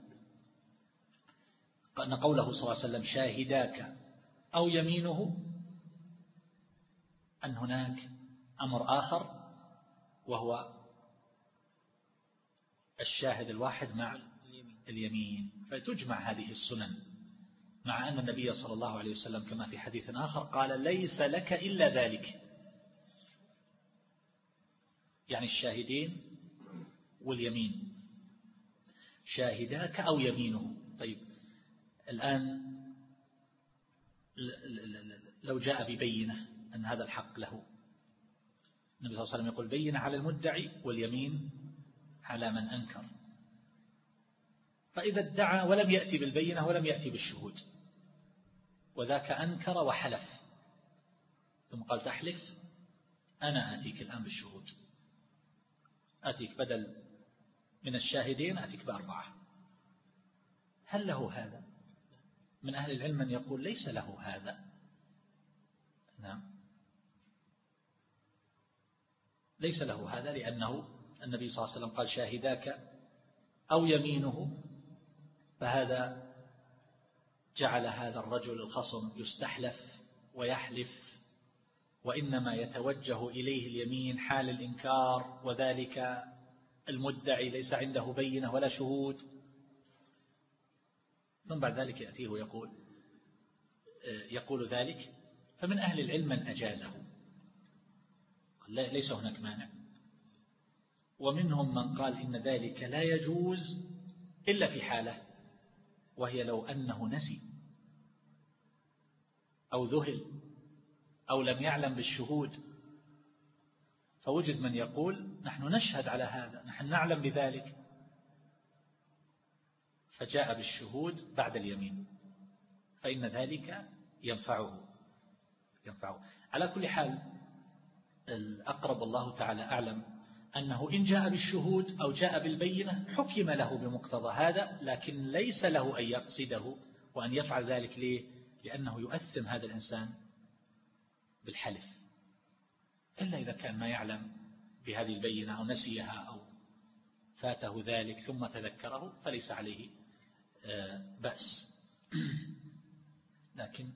أن قوله صلى الله عليه وسلم شاهداك أو يمينه أن هناك أمر آخر وهو الشاهد الواحد مع اليمين، فتجمع هذه السنن، مع أن النبي صلى الله عليه وسلم كما في حديث آخر قال ليس لك إلا ذلك، يعني الشاهدين واليمين، شاهداك أو يمينه. طيب الآن لو جاء ببينة أن هذا الحق له، النبي صلى الله عليه وسلم يقول بينة على المدعي واليمين على من أنكر. فإذا ادعى ولم يأتي بالبينة ولم يأتي بالشهود، وذاك أنكر وحلف، ثم قال تحلف أنا آتيك الآن بالشهود، آتيك بدل من الشاهدين آتيك بأربعة، هل له هذا؟ من أهل العلم من يقول ليس له هذا. نعم، ليس له هذا، لأنه النبي صلى الله عليه وسلم قال شاهداك أو يمينه، فهذا جعل هذا الرجل الخصم يستحلف ويحلف، وإنما يتوجه إليه اليمين حال الإنكار، وذلك المدعي ليس عنده بينة ولا شهود، ثم بعد ذلك يأتيه ويقول يقول ذلك. فمن أهل العلم من أجازه، ليس هناك مانع، ومنهم من قال إن ذلك لا يجوز إلا في حالة، وهي لو أنه نسي أو ذهل أو لم يعلم بالشهود، فوجد من يقول نحن نشهد على هذا، نحن نعلم بذلك، فجاء بالشهود بعد اليمين، فإن ذلك ينفعه ينفعه على كل حال. الأقرب الله تعالى أعلم أنه إن جاء بالشهود أو جاء بالبينة حكم له بمقتضى هذا، لكن ليس له أن يقصده وأن يفعل ذلك. ليه؟ لأنه يؤثم هذا الإنسان بالحلف، إلا إذا كان ما يعلم بهذه البينة أو نسيها أو فاته ذلك ثم تذكره فليس عليه بأس. لكن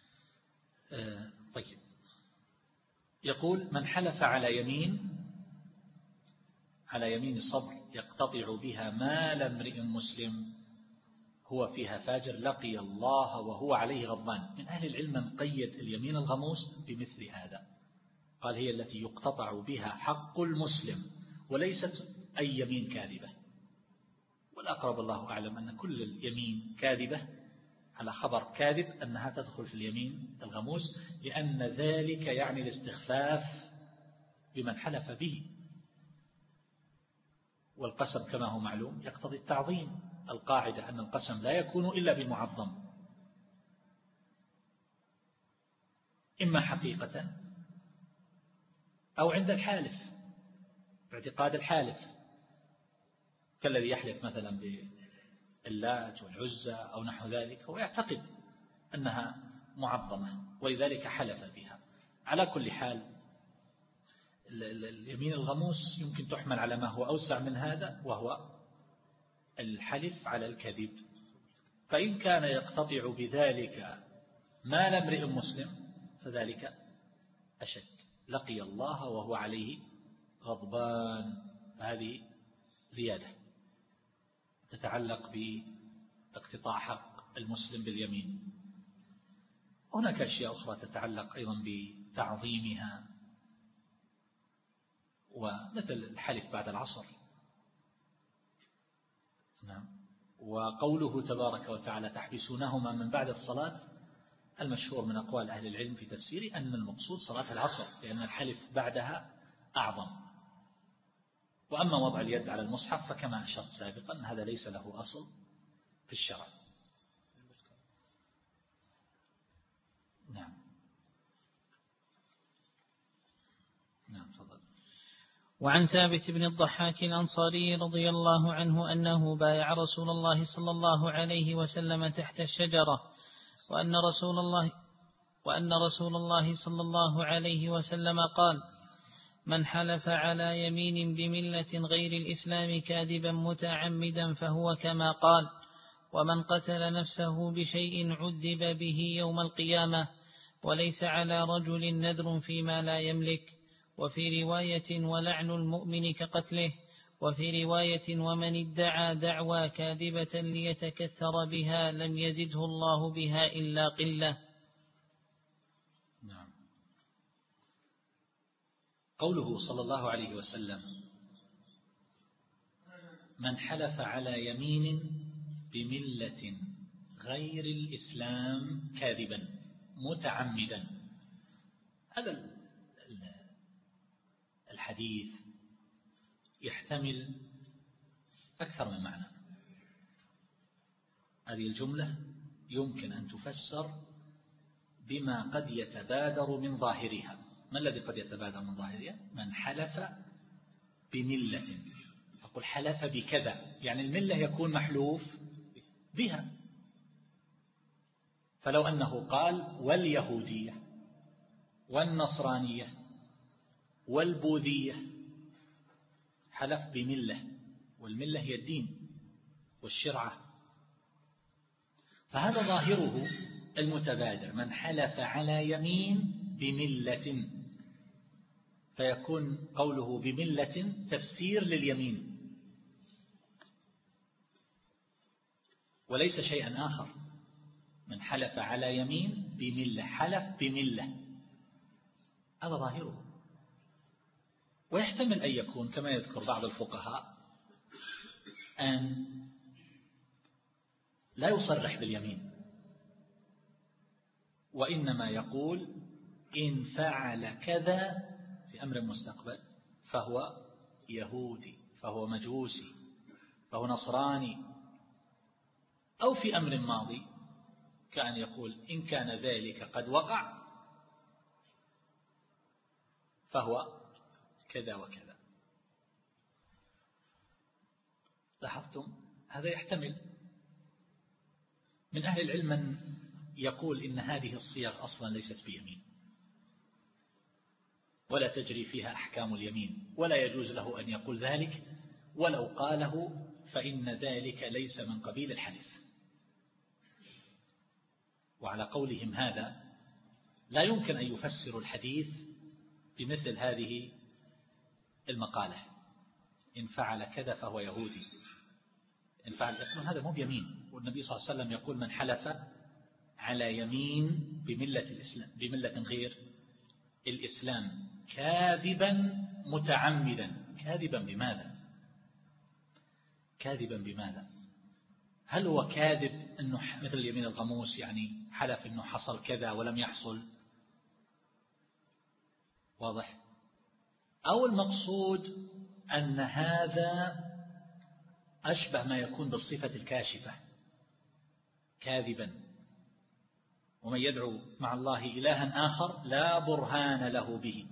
طيب، يقول من حلف على يمين على يمين الصبر يقتطع بها مال امرئ مسلم هو فيها فاجر لقي الله وهو عليه غضبان. من أهل العلم من قيد اليمين الغموس بمثل هذا، قال هي التي يقتطع بها حق المسلم وليست أي يمين كاذبة. والأقرب الله أعلم أن كل اليمين كاذبة على خبر كاذب أنها تدخل في اليمين الغموس، لأن ذلك يعني الاستخفاف بمن حلف به، والقسم كما هو معلوم يقتضي التعظيم. القاعدة أن القسم لا يكون إلا بمعظم، إما حقيقة أو عند الحالف باعتقاد الحالف، كالذي يحلف مثلا باللات والعزى أو نحو ذلك، هو يعتقد أنها معظمة ولذلك حلف بها. على كل حال اليمين الغموس يمكن تحمل على ما هو أوسع من هذا، وهو الحلف على الكذب. فإن كان يقتطع بذلك مال امرئ مسلم فذلك أشد، لقي الله وهو عليه غضبان، فهذه زيادة تتعلق باقتطاع حق المسلم باليمين. هناك أشياء أخرى تتعلق أيضا بتعظيمها، ومثل الحلف بعد العصر. نعم. وقوله تبارك وتعالى تحبسونهما من بعد الصلاة، المشهور من أقوال أهل العلم في تفسيره أن المقصود صلاة العصر، لأن الحلف بعدها أعظم. وأما وضع اليد على المصحف فكما أشرت سابقا هذا ليس له أصل في الشرع. نعم. نعم تفضل. وعن ثابت بن الضحاك الأنصاري رضي الله عنه أنه بايع رسول الله صلى الله عليه وسلم تحت الشجرة، وأن رسول الله وأن رسول الله صلى الله عليه وسلم قال: من حلف على يمين بملة غير الإسلام كاذبا متعمدا فهو كما قال، ومن قتل نفسه بشيء عذب به يوم القيامة، وليس على رجل نذر فيما لا يملك. وفي رواية: ولعن المؤمن كقتله. وفي رواية: ومن ادعى دعوى كاذبة ليتكثر بها لم يزده الله بها إلا قلة. نعم. قوله صلى الله عليه وسلم: من حلف على يمين بملة غير الإسلام كاذبا متعمدا، هذا الحديث يحتمل أكثر من معنى. هذه الجملة يمكن أن تفسر بما قد يتبادر من ظاهرها. ما الذي قد يتبادر من ظاهرها؟ من حلف بملة، تقول حلف بكذا، يعني الملة يكون محلوف بها. فلو أنه قال واليهودية والنصرانية والبوذية، حلف بملة، والملة هي الدين والشرعة، فهذا ظاهره المتبادر، من حلف على يمين بملة، فيكون قوله بملة تفسير لليمين وليس شيئا آخر. من حلف على يمين بملة، حلف بملة، هذا ظاهره. ويحتمل أن يكون كما يذكر بعض الفقهاء أن لا يصرح باليمين، وإنما يقول إن فعل كذا في أمر مستقبل فهو يهودي، فهو مجوسي، فهو نصراني. أو في أمر ماضي كان يقول إن كان ذلك قد وقع فهو كذا وكذا. لاحظتم؟ هذا يحتمل. من أهل العلم من يقول إن هذه الصيغ أصلا ليست بيمين ولا تجري فيها أحكام اليمين، ولا يجوز له أن يقول ذلك، ولو قاله فإن ذلك ليس من قبيل الحلف. وعلى قولهم هذا لا يمكن أن يفسروا الحديث بمثل هذه المقالة: إن فعل كذا فهو يهودي، إن فعل يقول هذا مو بيمين. والنبي صلى الله عليه وسلم يقول من حلف على يمين بملة الإسلام بملة غير الإسلام كاذبا متعمدا. كاذبا بماذا؟ كاذبا بماذا؟ هل هو كاذب أنه مثل اليمين الغموس، يعني حلف أنه حصل كذا ولم يحصل؟ واضح؟ أو المقصود أن هذا أشبه ما يكون بالصفة الكاشفة، كاذبا، ومن يدعو مع الله إلها آخر لا برهان له به.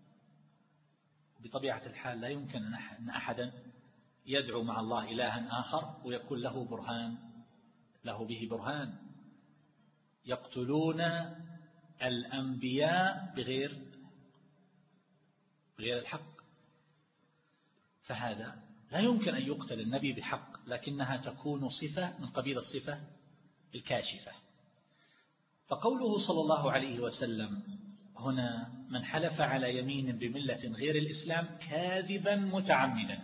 بطبيعة الحال لا يمكن أن أحدا يدعو مع الله إلها آخر ويكون له برهان له به برهان. يقتلون الأنبياء بغير بغير الحق، فهذا لا يمكن أن يقتل النبي بحق، لكنها تكون صفة من قبيل الصفة الكاشفة. فقوله صلى الله عليه وسلم هنا من حلف على يمين بملة غير الإسلام كاذبا متعمدا،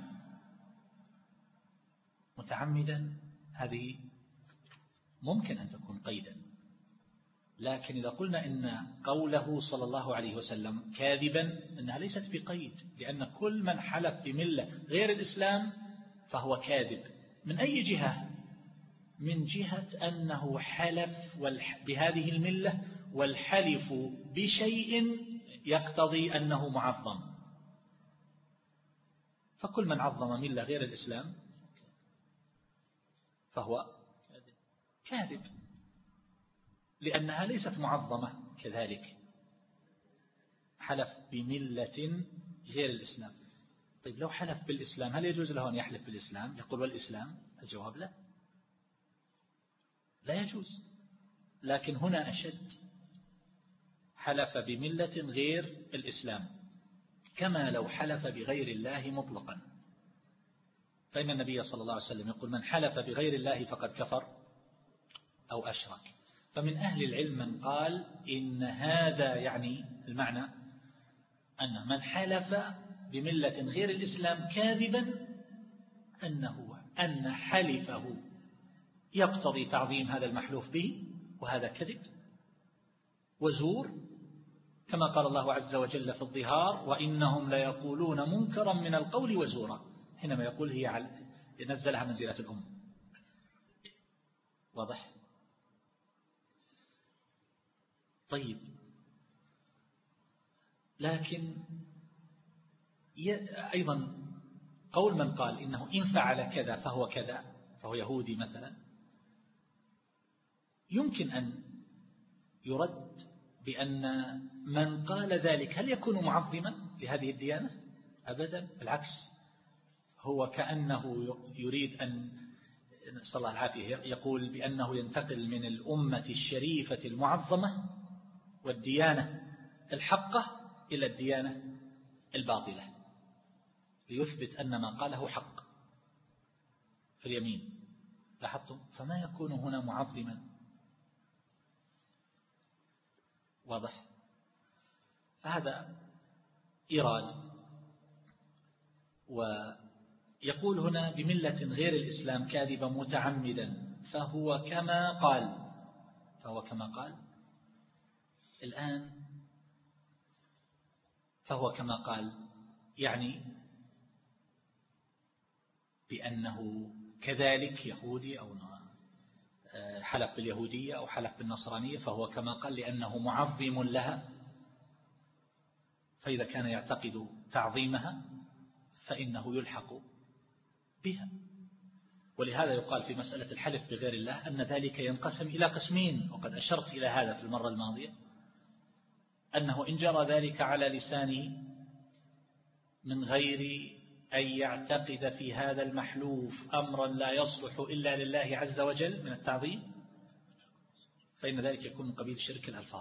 متعمدا هذه ممكن أن تكون قيدا، لكن إذا قلنا إن قوله صلى الله عليه وسلم كاذبا إنها ليست بقيد، لأن كل من حلف بملة غير الإسلام فهو كاذب. من أي جهة؟ من جهة أنه حلف بهذه الملة والحلف بشيء يقتضي أنه معظم، فكل من عظم ملة غير الإسلام فهو كاذب، لأنها ليست معظمة. كذلك حلف بملة غير الإسلام. طيب لو حلف بالإسلام هل يجوز له أن يحلف بالإسلام؟ يقول والإسلام؟ الجواب لا، لا يجوز. لكن هنا أشد، حلف بملة غير الإسلام كما لو حلف بغير الله مطلقا، فإن النبي صلى الله عليه وسلم يقول من حلف بغير الله فقد كفر أو أشرك. فمن أهل العلم من قال إن هذا يعني المعنى أن من حلف بملة غير الإسلام كاذبا أنه أن حلفه يقتضي تعظيم هذا المحلوف به، وهذا كذب وزور، كما قال الله عز وجل في الظهار وإنهم ليقولون منكرا من القول وزورا، حينما يقول هي على ينزلها منزلة الأم. واضح؟ طيب، لكن أيضا قول من قال إنه إن فعل كذا فهو كذا، فهو يهودي مثلا، يمكن أن يرد بأن من قال ذلك هل يكون معظما لهذه الديانة؟ أبدا، بالعكس، هو كأنه يريد أن نسأل الله العافية يقول بأنه ينتقل من الأمة الشريفة المعظمة والديانة الحقة إلى الديانة الباطلة، ليثبت أن ما قاله حق في اليمين. لاحظتم؟ فما يكون هنا معظما. واضح؟ هذا إيراد. ويقول هنا بملة غير الإسلام كاذبا متعمدا فهو كما قال، فهو كما قال الآن، فهو كما قال يعني بأنه كذلك يهودي أو حلف باليهودية أو حلف بالنصرانية، فهو كما قال لأنه معظم لها، فإذا كان يعتقد تعظيمها فإنه يلحق بها. ولهذا يقال في مسألة الحلف بغير الله أن ذلك ينقسم إلى قسمين، وقد أشرت إلى هذا في المرة الماضية، أنه إن جرى ذلك على لسانه من غير أن يعتقد في هذا المحلوف أمرا لا يصلح إلا لله عز وجل من التعظيم، فإن ذلك يكون من قبيل شرك الألفاظ.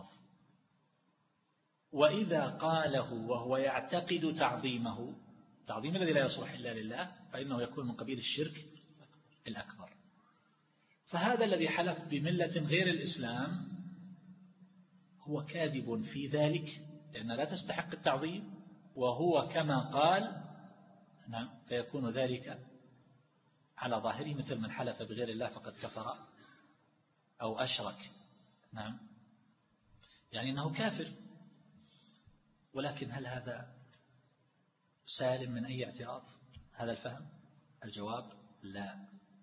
وإذا قاله وهو يعتقد تعظيمه، تعظيم الذي لا يصلح إلا لله، فإنه يكون من قبيل الشرك الأكبر. فهذا الذي حلف بملة غير الإسلام هو كاذب في ذلك لأنها لا تستحق التعظيم، وهو كما قال نعم، فيكون ذلك على ظاهره مثل من حلف بغير الله فقد كفر أو أشرك. نعم، يعني أنه كافر. ولكن هل هذا سالم من أي اعتراض؟ هذا الفهم؟ الجواب لا.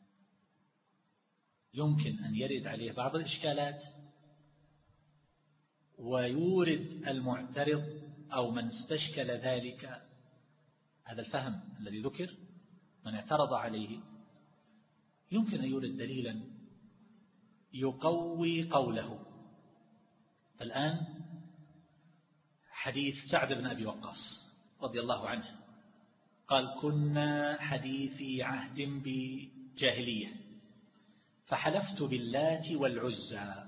يمكن أن يرد عليه بعض الإشكالات ويورد المعترض أو من استشكل ذلك هذا الفهم الذي ذكر، من اعترض عليه يمكن أن يورد دليلا يقوي قوله. الآن حديث سعد بن أبي وقاص رضي الله عنه قال كنا حديثي عهد بجاهلية فحلفت باللات والعزى.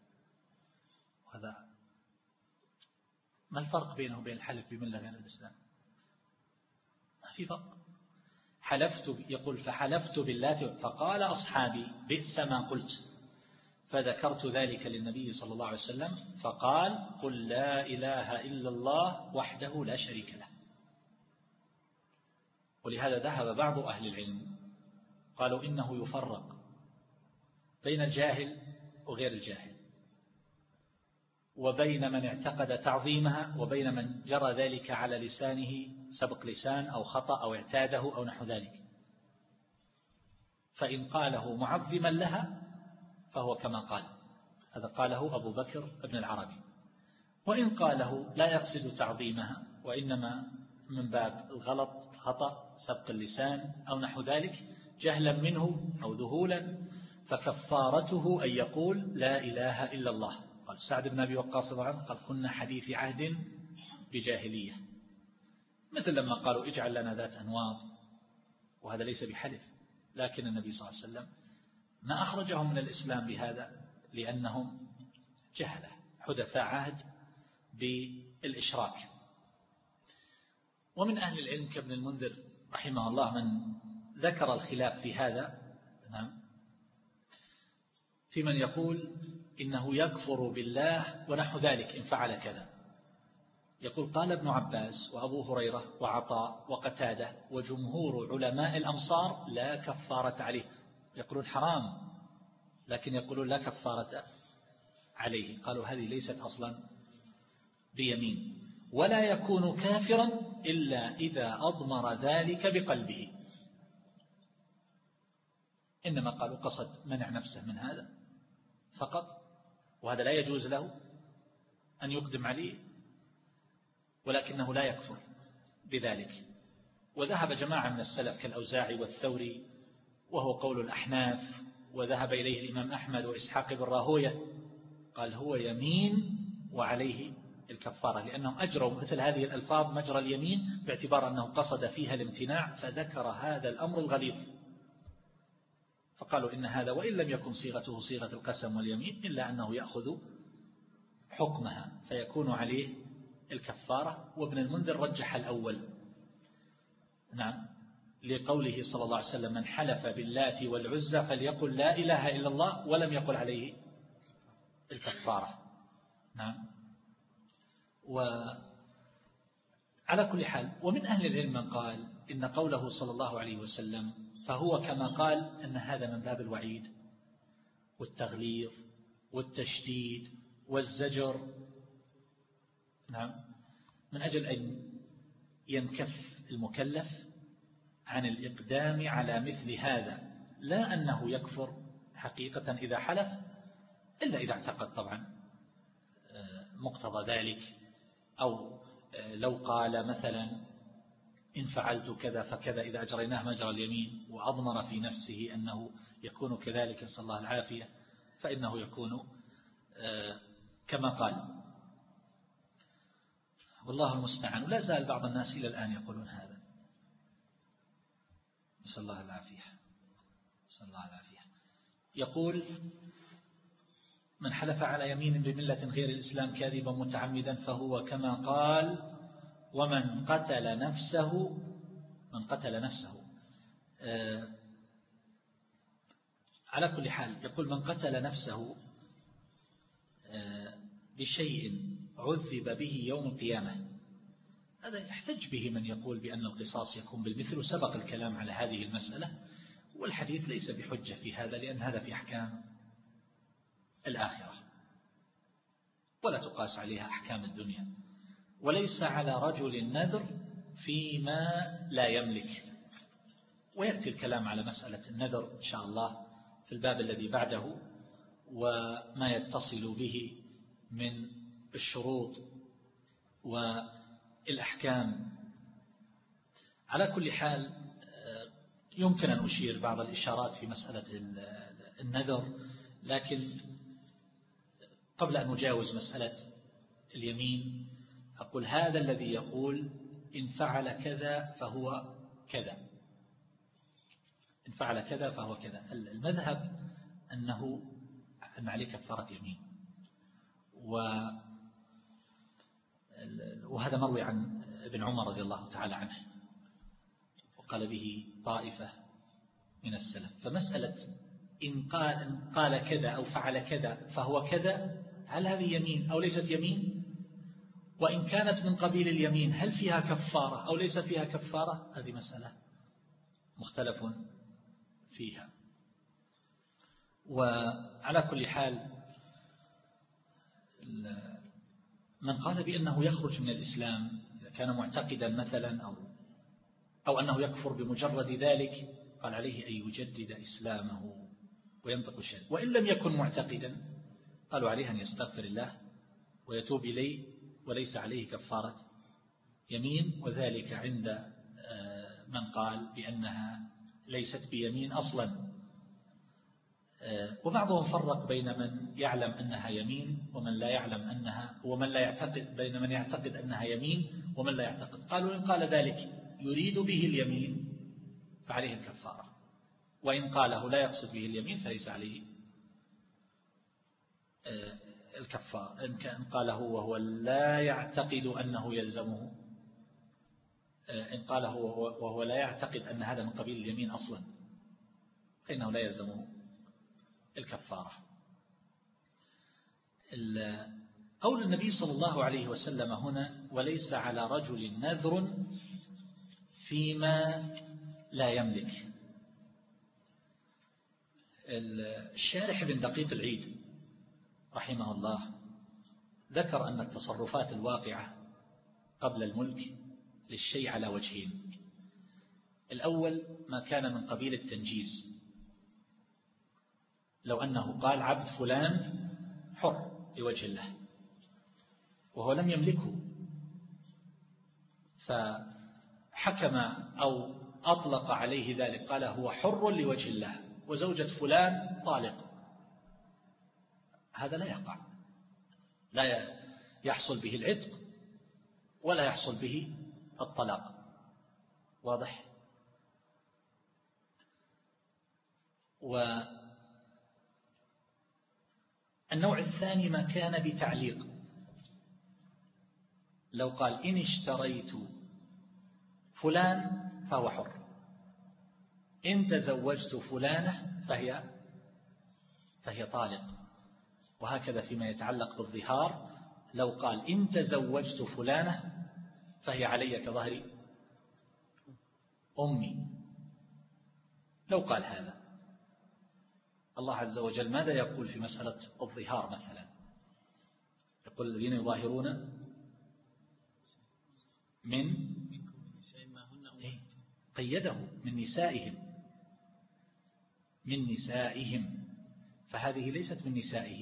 هذا ما الفرق بينه وبين الحلف بملة غير الإسلام؟ ما في فرق. حلفت، يقول فحلفت باللات، فقال أصحابي بئس ما قلت، فذكرت ذلك للنبي صلى الله عليه وسلم فقال قل لا إله إلا الله وحده لا شريك له. ولهذا ذهب بعض أهل العلم قالوا إنه يفرق بين الجاهل وغير الجاهل، وبين من اعتقد تعظيمها وبين من جرى ذلك على لسانه سبق لسان أو خطأ أو اعتاده أو نحو ذلك. فإن قاله معظما لها فهو كما قال، هذا قاله أبو بكر ابن العربي. وإن قاله لا يقصد تعظيمها وإنما من باب الغلط خطأ سبق اللسان أو نحو ذلك جهلا منه أو ذهولا، فكفارته أن يقول لا إله إلا الله. قال سعد بن أبي وقاص قال كنا حديث عهد بجاهلية، مثل لما قالوا اجعل لنا ذات أنواط، وهذا ليس بحلف، لكن النبي صلى الله عليه وسلم ما أخرجهم من الإسلام بهذا لأنهم جهلة حدثاء عهد بالإشراك. ومن أهل العلم كابن المنذر رحمه الله من ذكر الخلاف في هذا، نعم، في من يقول إنه يكفر بالله ونحو ذلك إن فعل كذا. يقول قال ابن عباس وأبو هريرة وعطاء وقتادة وجمهور علماء الأمصار لا كفارة عليه. يقولون حرام لكن يقولون لا كفارة عليه. قالوا هذه ليست أصلا بيمين، ولا يكون كافرا إلا إذا أضمر ذلك بقلبه، إنما قالوا قصد منع نفسه من هذا فقط، وهذا لا يجوز له أن يقدم عليه، ولكنه لا يكفر بذلك. وذهب جماعة من السلف كالأوزاعي والثوري وهو قول الأحناف، وذهب إليه الإمام أحمد وإسحاق بن راهوية، قال هو يمين وعليه الكفارة، لأنهم أجروا مثل هذه الألفاظ مجرى اليمين باعتبار أنه قصد فيها الامتناع، فذكر هذا الأمر الغليظ، فقالوا إن هذا وإن لم يكن صيغته صيغة القسم واليمين إلا أنه يأخذ حكمها فيكون عليه الكفارة. وابن المنذر رجح الأول، نعم، لقوله صلى الله عليه وسلم من حلف باللات والعزى فليقل لا إله إلا الله ولم يقل عليه الكفارة. نعم. وعلى كل حال، ومن أهل العلم من قال إن قوله صلى الله عليه وسلم فهو كما قال أن هذا من باب الوعيد والتغليظ والتشديد والزجر، نعم، من أجل أن ينكف المكلف عن الإقدام على مثل هذا، لا أنه يكفر حقيقة إذا حلف إلا إذا اعتقد طبعا مقتضى ذلك، أو لو قال مثلا إن فعلت كذا فكذا إذا أجريناه مجرى اليمين وأضمر في نفسه أنه يكون كذلك صلى الله العافية فإنه يكون كما قال، والله المستعان. ولا زال بعض الناس إلى الآن يقولون هذا، نسأل الله العافية، نسأل الله العافية. يقول من حلف على يمين بملة غير الإسلام كاذبا متعمدا فهو كما قال ومن قتل نفسه من قتل نفسه آه على كل حال. يقول من قتل نفسه آه بشيء عذب به يوم القيامة، هذا يحتج به من يقول بأن القصاص يكون بالمثل، وسبق الكلام على هذه المسألة، والحديث ليس بحجة في هذا لأن هذا في أحكام الآخرة ولا تقاس عليها أحكام الدنيا، وليس على رجل النذر فيما لا يملك. ويأتي الكلام على مسألة النذر إن شاء الله في الباب الذي بعده، وما يتصل به من الشروط والأحكام. على كل حال يمكن أن أشير بعض الإشارات في مسألة النذر، لكن قبل أن نجاوز مسألة اليمين أقول هذا الذي يقول إن فعل كذا فهو كذا، إن فعل كذا فهو كذا، المذهب أنه أن عليه كفارة يمين، وهذا مروي عن ابن عمر رضي الله تعالى عنه، وقال به طائفة من السلف. فمسألة إن قال, إن قال كذا أو فعل كذا فهو كذا، هل هذه يمين أو ليست يمين؟ وإن كانت من قبيل اليمين هل فيها كفارة أو ليس فيها كفارة؟ هذه مسألة مختلف فيها. وعلى كل حال من قال بأنه يخرج من الإسلام إذا كان معتقدا مثلا أو, أو أنه يكفر بمجرد ذلك، قال عليه أن يجدد إسلامه وينطق الشهادة. وإن لم يكن معتقدا قالوا عليه أن يستغفر الله ويتوب إليه وليس عليه كفارة يمين، وذلك عند من قال بأنها ليست بيمين أصلا. وبعضهم فرق بين من يعلم أنها يمين ومن لا يعلم أنها، ومن لا يعتقد، بين من يعتقد أنها يمين ومن لا يعتقد. قالوا إن قال ذلك يريد به اليمين فعليه الكفارة، وإن قاله لا يقصد به اليمين فليس عليه الكفارة. إن قاله وهو لا يعتقد أنه يلزمه، إن قاله وهو لا يعتقد أن هذا من قبيل اليمين أصلا فإنه لا يلزمه الكفارة. قول النبي صلى الله عليه وسلم هنا وليس على رجل نذر فيما لا يملك، الشارح ابن دقيق العيد رحمه الله ذكر أن التصرفات الواقعة قبل الملك للشيء على وجهين. الأول ما كان من قبيل التنجيز، لو أنه قال عبد فلان حر لوجه الله وهو لم يملكه، فحكم أو أطلق عليه ذلك، قال هو حر لوجه الله وزوجة فلان طالق، هذا لا يقع، لا يحصل به العتق ولا يحصل به الطلاق. واضح؟ والنوع الثاني ما كان بتعليق، لو قال إن اشتريت فلان فهو حر، إن تزوجت فلانة فهي فهي طالق. وهكذا فيما يتعلق بالظهار، لو قال إن تزوجت فلانة فهي علي كظهر أمي، لو قال هذا. الله عز وجل ماذا يقول في مسألة الظهار مثلا؟ يقول الذين يظاهرون من قيده من نسائهم من نسائهم فهذه ليست من نسائه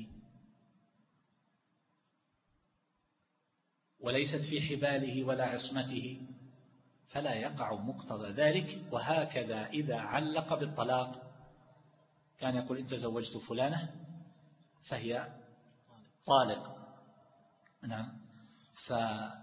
وليست في حباله ولا عصمته، فلا يقع مقتضى ذلك. وهكذا إذا علق بالطلاق كان يقول إن تزوجت فلانة فهي طالق. نعم، فهي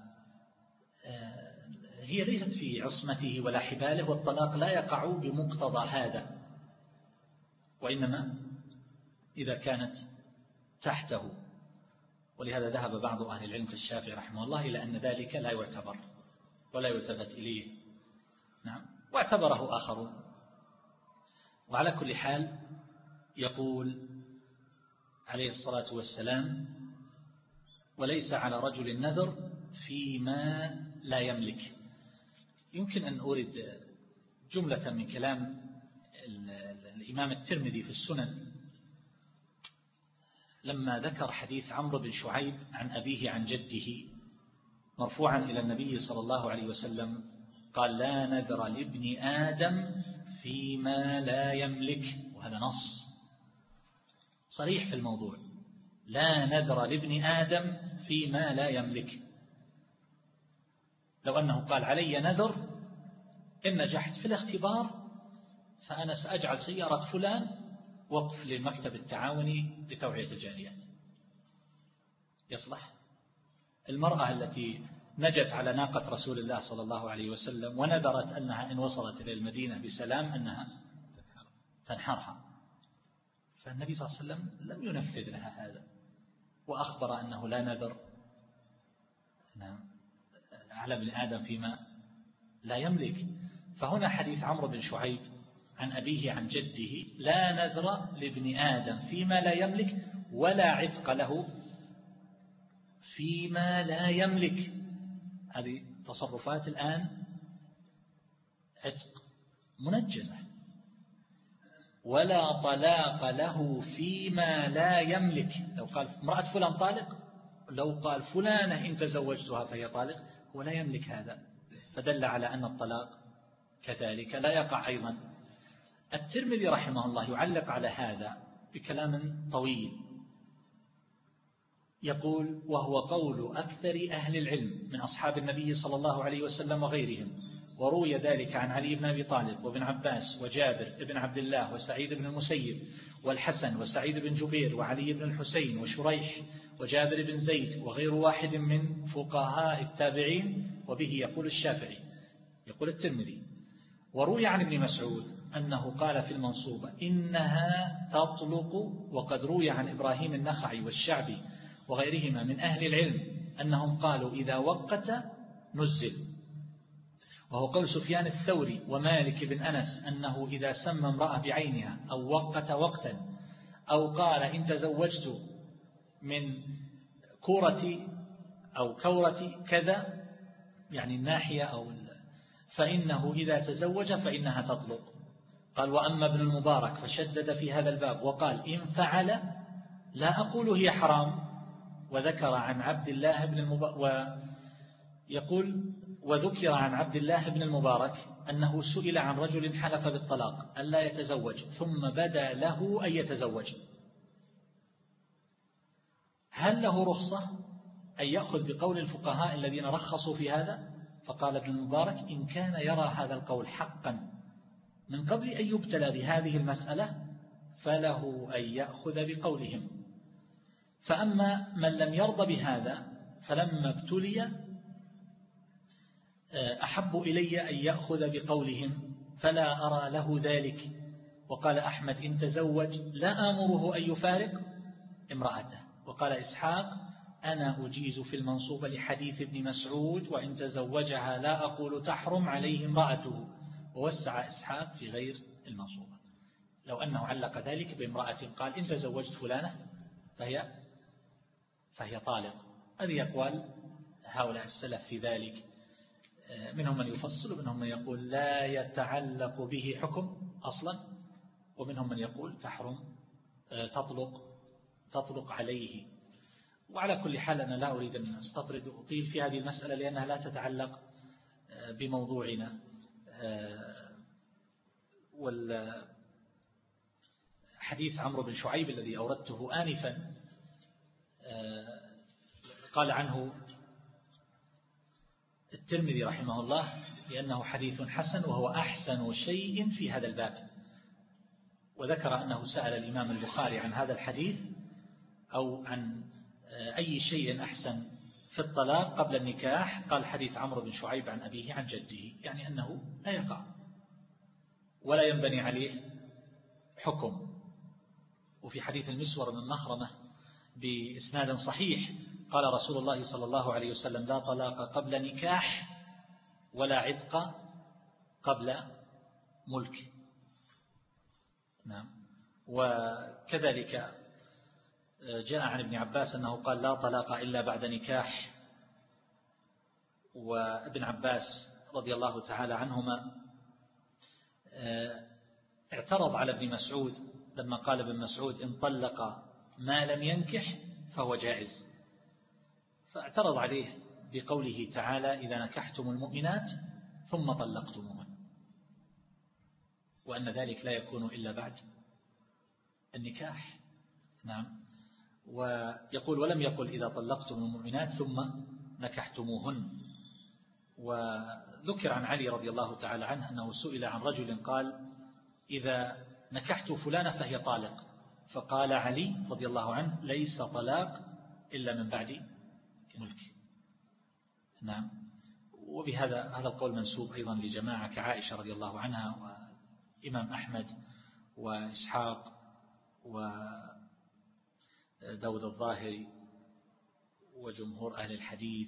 ليست في عصمته ولا حباله، والطلاق لا يقع بمقتضى هذا، وإنما إذا كانت تحته. ولهذا ذهب بعض أهل العلم كالشافعي رحمه الله إلى أن ذلك لا يعتبر ولا يلتفت إليه. نعم، واعتبره آخرون. وعلى كل حال يقول عليه الصلاة والسلام وليس على رجل النذر فيما لا يملك. يمكن أن أورد جملة من كلام الإمام الترمذي في السنن لما ذكر حديث عمرو بن شعيب عن أبيه عن جده مرفوعا إلى النبي صلى الله عليه وسلم، قال لا نذر لابن آدم فيما لا يملك، وهذا نص صريح في الموضوع، لا نذر لابن آدم فيما لا يملك. لو أنه قال علي نذر إن نجحت في الاختبار فأنا سأجعل سيارة فلان وقف للمكتب التعاوني لتوعية الجاليات، يصلح. المرأة التي نجت على ناقة رسول الله صلى الله عليه وسلم ونذرت أنها إن وصلت إلى المدينة بسلام أنها تنحرها، فالنبي صلى الله عليه وسلم لم ينفذ لها هذا، وأخبر أنه لا نذر نعم على ابن آدم فيما لا يملك. فهنا حديث عمرو بن شعيب عن أبيه عن جده لا نذر لابن آدم فيما لا يملك ولا عتق له فيما لا يملك. هذه تصرفات الآن عتق منجزة. ولا طلاق له فيما لا يملك. لو قال امرأة فلان طالق، لو قال فلانة إن تزوجتها فهي طالق، هو لا يملك هذا، فدل على أن الطلاق كذلك لا يقع أيضا. الترمذي رحمه الله يعلق على هذا بكلام طويل، يقول: وهو قول أكثر أهل العلم من أصحاب النبي صلى الله عليه وسلم وغيرهم، وروي ذلك عن علي بن أبي طالب وابن عباس وجابر بن عبد الله وسعيد بن المسيب والحسن وسعيد بن جبير وعلي بن الحسين وشريح وجابر بن زيد وغير واحد من فقهاء التابعين، وبه يقول الشافعي. يقول الترمذي: وروي عن ابن مسعود أنه قال في المنصوبة إنها تطلق. وقد روي عن إبراهيم النخعي والشعبي وغيرهما من أهل العلم أنهم قالوا إذا وقت نزل. وهو قول سفيان الثوري ومالك بن أنس أنه إذا سمى امرأة بعينها أو وقت وقتا أو قال إن تزوجت من كورة أو كورة كذا، يعني الناحية أو فإنه إذا تزوج فإنها تطلق. قال: وأما ابن المبارك فشدد في هذا الباب وقال: إن فعل لا أقول هي حرام. وذكر عن عبد الله بن المبارك ويقول وذكر عن عبد الله بن المبارك أنه سئل عن رجل حلف بالطلاق ألا يتزوج ثم بدا له أن يتزوج، هل له رخصة أن يأخذ بقول الفقهاء الذين رخصوا في هذا؟ فقال ابن المبارك: إن كان يرى هذا القول حقا من قبل أن يبتلى بهذه المسألة فله أن يأخذ بقولهم. فأما من لم يرضى بهذا فلما ابتلي أحب إلي أن يأخذ بقولهم فلا أرى له ذلك. وقال أحمد: إن تزوج لا آمره أن يفارق امرأته. وقال إسحاق: أنا أجيز في المنصوب لحديث ابن مسعود وإن تزوجها لا أقول تحرم عليه امرأته. ووسع إسحاق في غير المنصوبة، لو أنه علق ذلك بامرأة قال إن تزوجت فلانة فهي فهي طالق. هذه أقوال هؤلاء السلف في ذلك، منهم من يفصل ومنهم من يقول لا يتعلق به حكم أصلا، ومنهم من يقول تحرم تطلق تطلق عليه. وعلى كل حال أنا لا أريد أن أستطرد وأطيل في هذه المسألة لأنها لا تتعلق بموضوعنا. والحديث عمرو بن شعيب الذي أوردته آنفا قال عنه الترمذي رحمه الله لأنه حديث حسن وهو أحسن شيء في هذا الباب، وذكر أنه سأل الإمام البخاري عن هذا الحديث أو عن أي شيء أحسن في الطلاق قبل النكاح، قال حديث عمرو بن شعيب عن أبيه عن جده، يعني أنه لا يقع ولا ينبني عليه حكم. وفي حديث المسور بن مخرمة بإسناد صحيح قال رسول الله صلى الله عليه وسلم: لا طلاق قبل نكاح ولا عتق قبل ملك. نعم. وكذلك جاء عن ابن عباس أنه قال: لا طلاق إلا بعد نكاح. وابن عباس رضي الله تعالى عنهما اعترض على ابن مسعود لما قال ابن مسعود: إن طلق ما لم ينكح فهو جائز، فاعترض عليه بقوله تعالى: إذا نكحتم المؤمنات ثم طلقتموهن، وأن ذلك لا يكون إلا بعد النكاح. نعم. ويقول: ولم يقل إذا طلقتم المؤمنات ثم نكحتموهن. وذكر عن علي رضي الله تعالى عنه أنه سئل عن رجل قال: إذا نكحت فلانة فهي طالق، فقال علي رضي الله عنه: ليس طلاق إلا من بعد ملك. نعم. وبهذا هذا القول منسوب أيضا لجماعة كعائشة رضي الله عنها وإمام أحمد وإسحاق وداود الظاهري وجمهور أهل الحديث،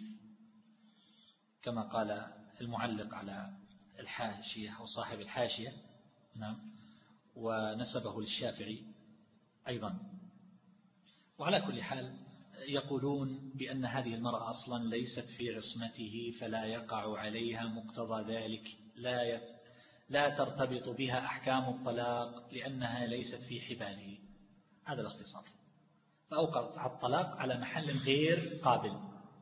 كما قال المعلق على الحاشية أو صاحب الحاشية نعم، ونسبه للشافعي أيضا. وعلى كل حال يقولون بأن هذه المرأة أصلا ليست في عصمته، فلا يقع عليها مقتضى ذلك، لا يت... لا ترتبط بها أحكام الطلاق لأنها ليست في حباله. هذا الاختصار. فأوقع الطلاق على محل غير قابل.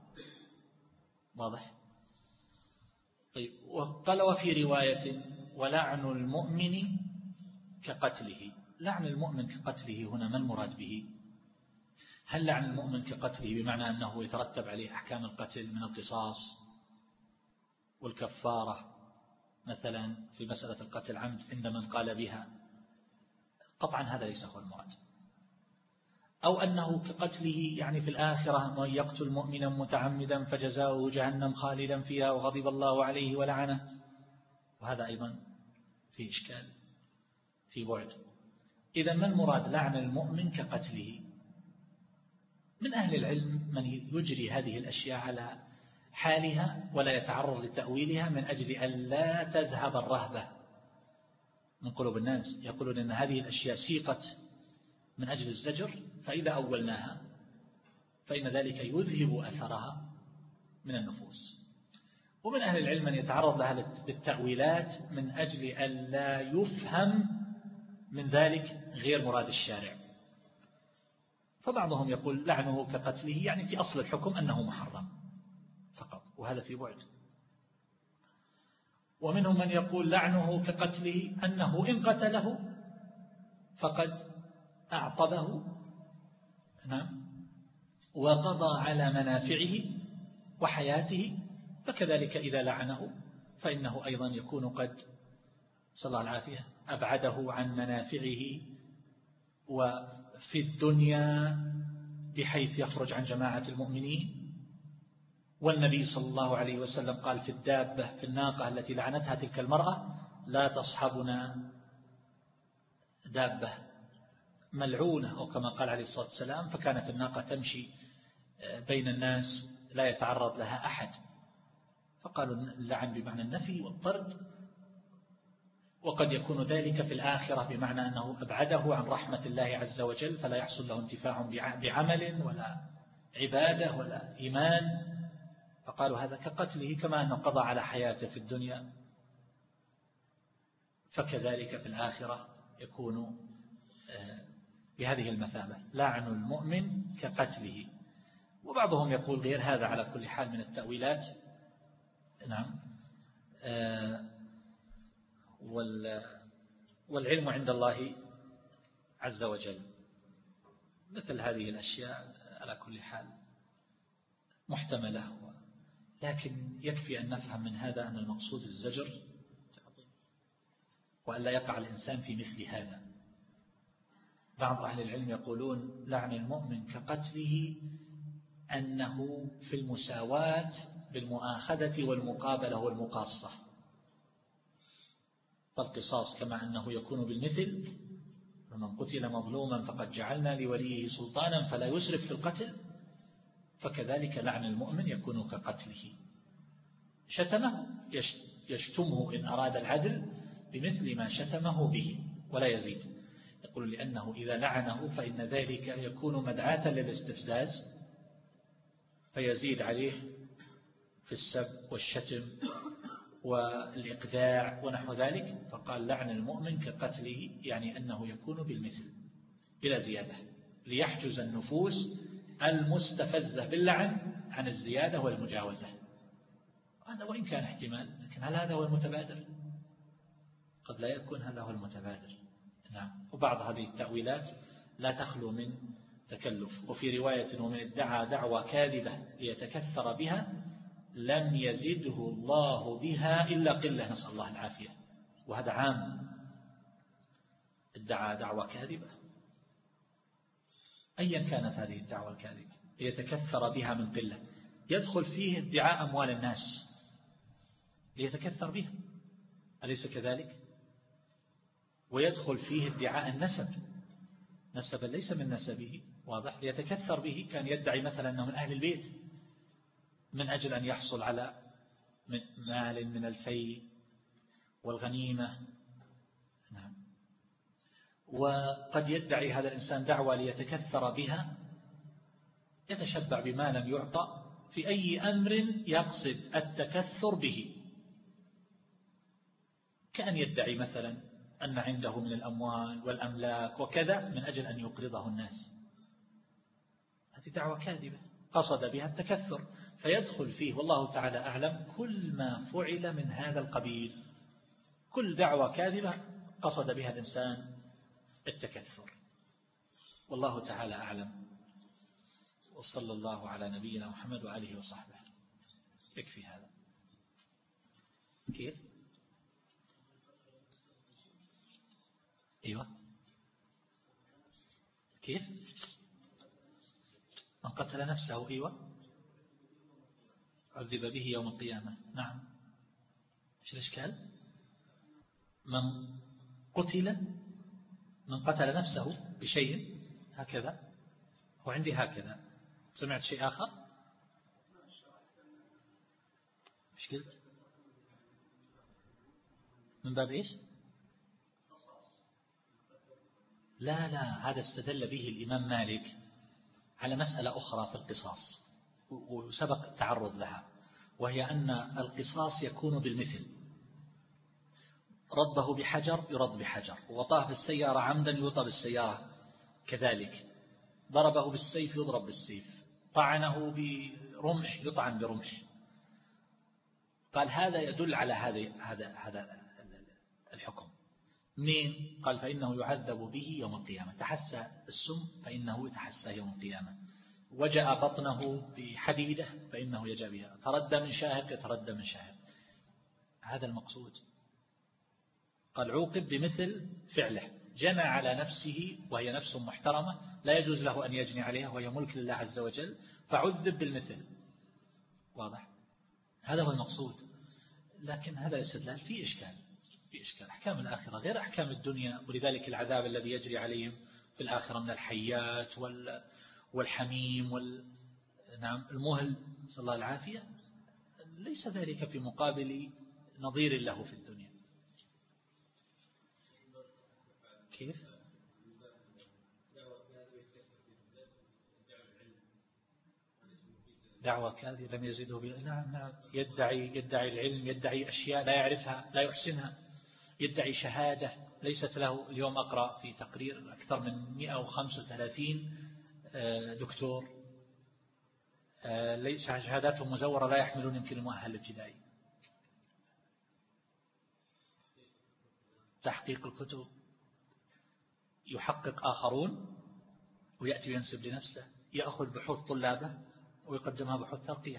واضح؟ طيب. وقال وفي رواية ولعن المؤمن كقتله. لعن المؤمن كقتله هنا ما المراد به؟ هل لعن المؤمن كقتله بمعنى أنه يترتب عليه أحكام القتل من القصاص والكفارة مثلا في مسألة القتل عمد عند من قال بها؟ قطعا هذا ليس هو المراد. أو أنه كقتله يعني في الآخرة من يقتل مؤمنا متعمدا فجزاؤه جهنم خالدا فيها وغضب الله عليه ولعنه، وهذا أيضا في إشكال في بعد. إذا ما المراد لعن المؤمن كقتله؟ من أهل العلم من يجري هذه الأشياء على حالها ولا يتعرض لتأويلها من أجل أن لا تذهب الرهبة من قلوب الناس. يقولون أن هذه الأشياء سيقت من أجل الزجر، فإذا أولناها فإن ذلك يذهب أثرها من النفوس. ومن أهل العلم من يتعرض لها للتأويلات من أجل أن لا يفهم من ذلك غير مراد الشارع. فبعضهم يقول لعنه كقتله يعني في أصل الحكم أنه محرم فقط، وهذا في بعد. ومنهم من يقول لعنه كقتله أنه إن قتله فقد أعطبه، نعم، وقضى على منافعه وحياته، فكذلك إذا لعنه فإنه أيضا يكون قد صلى الله العافية أبعده عن منافعه وفي الدنيا بحيث يخرج عن جماعة المؤمنين. والنبي صلى الله عليه وسلم قال في الدابة في الناقة التي لعنتها تلك المرأة لا تصحبنا دابة ملعونة، أو كما قال عليه الصلاة والسلام، فكانت الناقة تمشي بين الناس لا يتعرض لها أحد، فقالوا اللعن بمعنى النفي والطرد. وقد يكون ذلك في الآخرة بمعنى أنه أبعده عن رحمة الله عز وجل، فلا يحصل له انتفاع بعمل ولا عبادة ولا إيمان، فقالوا هذا كقتله، كما أنه قضى على حياته في الدنيا فكذلك في الآخرة يكون بهذه المثابة، لعن المؤمن كقتله. وبعضهم يقول غير هذا على كل حال من التأويلات. نعم. والعلم عند الله عز وجل. مثل هذه الأشياء على كل حال محتملة، لكن يكفي أن نفهم من هذا أن المقصود الزجر وأن لا يقع الإنسان في مثل هذا. بعض أهل العلم يقولون لعن المؤمن كقتله أنه في المساواة بالمؤاخذة والمقابلة والمقاصة، فالقصاص كما أنه يكون بالمثل، ومن قتل مظلوما فقد جعلنا لوليه سلطانا فلا يسرف في القتل، فكذلك لعن المؤمن يكون كقتله. شتمه يشتمه إن أراد العدل بمثل ما شتمه به ولا يزيد. يقول لأنه إذا لعنه فإن ذلك يكون مدعاة للاستفزاز فيزيد عليه في السب والشتم والإقداع ونحو ذلك، فقال لعن المؤمن كقتله يعني أنه يكون بالمثل بلا زيادة، ليحجز النفوس المستفزة باللعن عن الزيادة والمجاوزة. هذا وإن كان احتمال، لكن هل هذا هو المتبادر؟ قد لا يكون هذا هو المتبادر. نعم. وبعض هذه التأويلات لا تخلو من تكلف. وفي رواية ومن ادعى دعوى كاذبة ليتكثر بها لم يزده الله بها إلا قلة، نسأل الله العافية. وهذا عام. ادعى دعوى كاذبة أيا كانت هذه الدعوة الكاذبة ليتكثر بها من قلة، يدخل فيه ادعاء أموال الناس ليتكثر بها، أليس كذلك؟ ويدخل فيه ادعاء النسب، نسبا ليس من نسبه، واضح، ليتكثر به. كان يدعي مثلا أنه من أهل البيت من أجل أن يحصل على مال من الفيء والغنيمة. نعم. وقد يدعي هذا الإنسان دعوة ليتكثر بها، يتشبع بما لم يعطى في أي أمر يقصد التكثر به، كأن يدعي مثلا أن عنده من الأموال والأملاك وكذا من أجل أن يقرضه الناس، هذه دعوة كاذبة قصد بها التكثر، فيدخل فيه والله تعالى أعلم كل ما فعل من هذا القبيل، كل دعوة كاذبة قصد بها الإنسان التكثر، والله تعالى أعلم. وصلى الله على نبينا محمد وآله وصحبه. يكفي هذا. كيف؟ أيوة. كيف؟ من قتل نفسه أيوة عذب به يوم القيامة. نعم. إيش الإشكال؟ من قتل من قتل نفسه بشيء هكذا، وعندي هكذا، سمعت شيء آخر؟ إيش قلت؟ من باب إيش؟ لا لا، هذا استدل به الإمام مالك على مسألة أخرى في القصاص وسبق التعرض لها، وهي أن القصاص يكون بالمثل، رده بحجر يرد بحجر، وطاه في السيارة عمدا يوطى بالسيارة كذلك، ضربه بالسيف يضرب بالسيف، طعنه برمح يطعن برمح. قال هذا يدل على هذا هذا هذا الحكم. منين؟ قال فإنه يعذب به يوم القيامة، تحسى السم فإنه يتحسى يوم القيامة، وجأ بطنه بحديدة فإنه يجأ بها، تردى من شاهق يتردى من شاهق، هذا المقصود. قال عوقب بمثل فعله، جنى على نفسه وهي نفس محترمة لا يجوز له أن يجني عليها وهي ملك لله عز وجل، فعذب بالمثل. واضح؟ هذا هو المقصود. لكن هذا الاستدلال فيه إشكال، في إشكال. أحكام الآخرة غير أحكام الدنيا، ولذلك العذاب الذي يجري عليهم في الآخرة من الحيات والحميم وال نعم المهل صلى الله العافية، ليس ذلك في مقابل نظير له في الدنيا. كيف؟ دعوة كاذبة لم يزده بها. نعم نعم، يدعي يدعي العلم، يدعي أشياء لا يعرفها لا يحسنها، يدعي شهادة ليست له. اليوم أقرأ في تقرير أكثر من مئة وخمسة وثلاثين دكتور ليس شهاداتهم مزورة لا يحملون يمكن المؤهل الابتدائي. تحقيق الكتب، يحقق آخرون ويأتي وينسب لنفسه، يأخذ بحوث طلابه ويقدمها بحوث ترقية،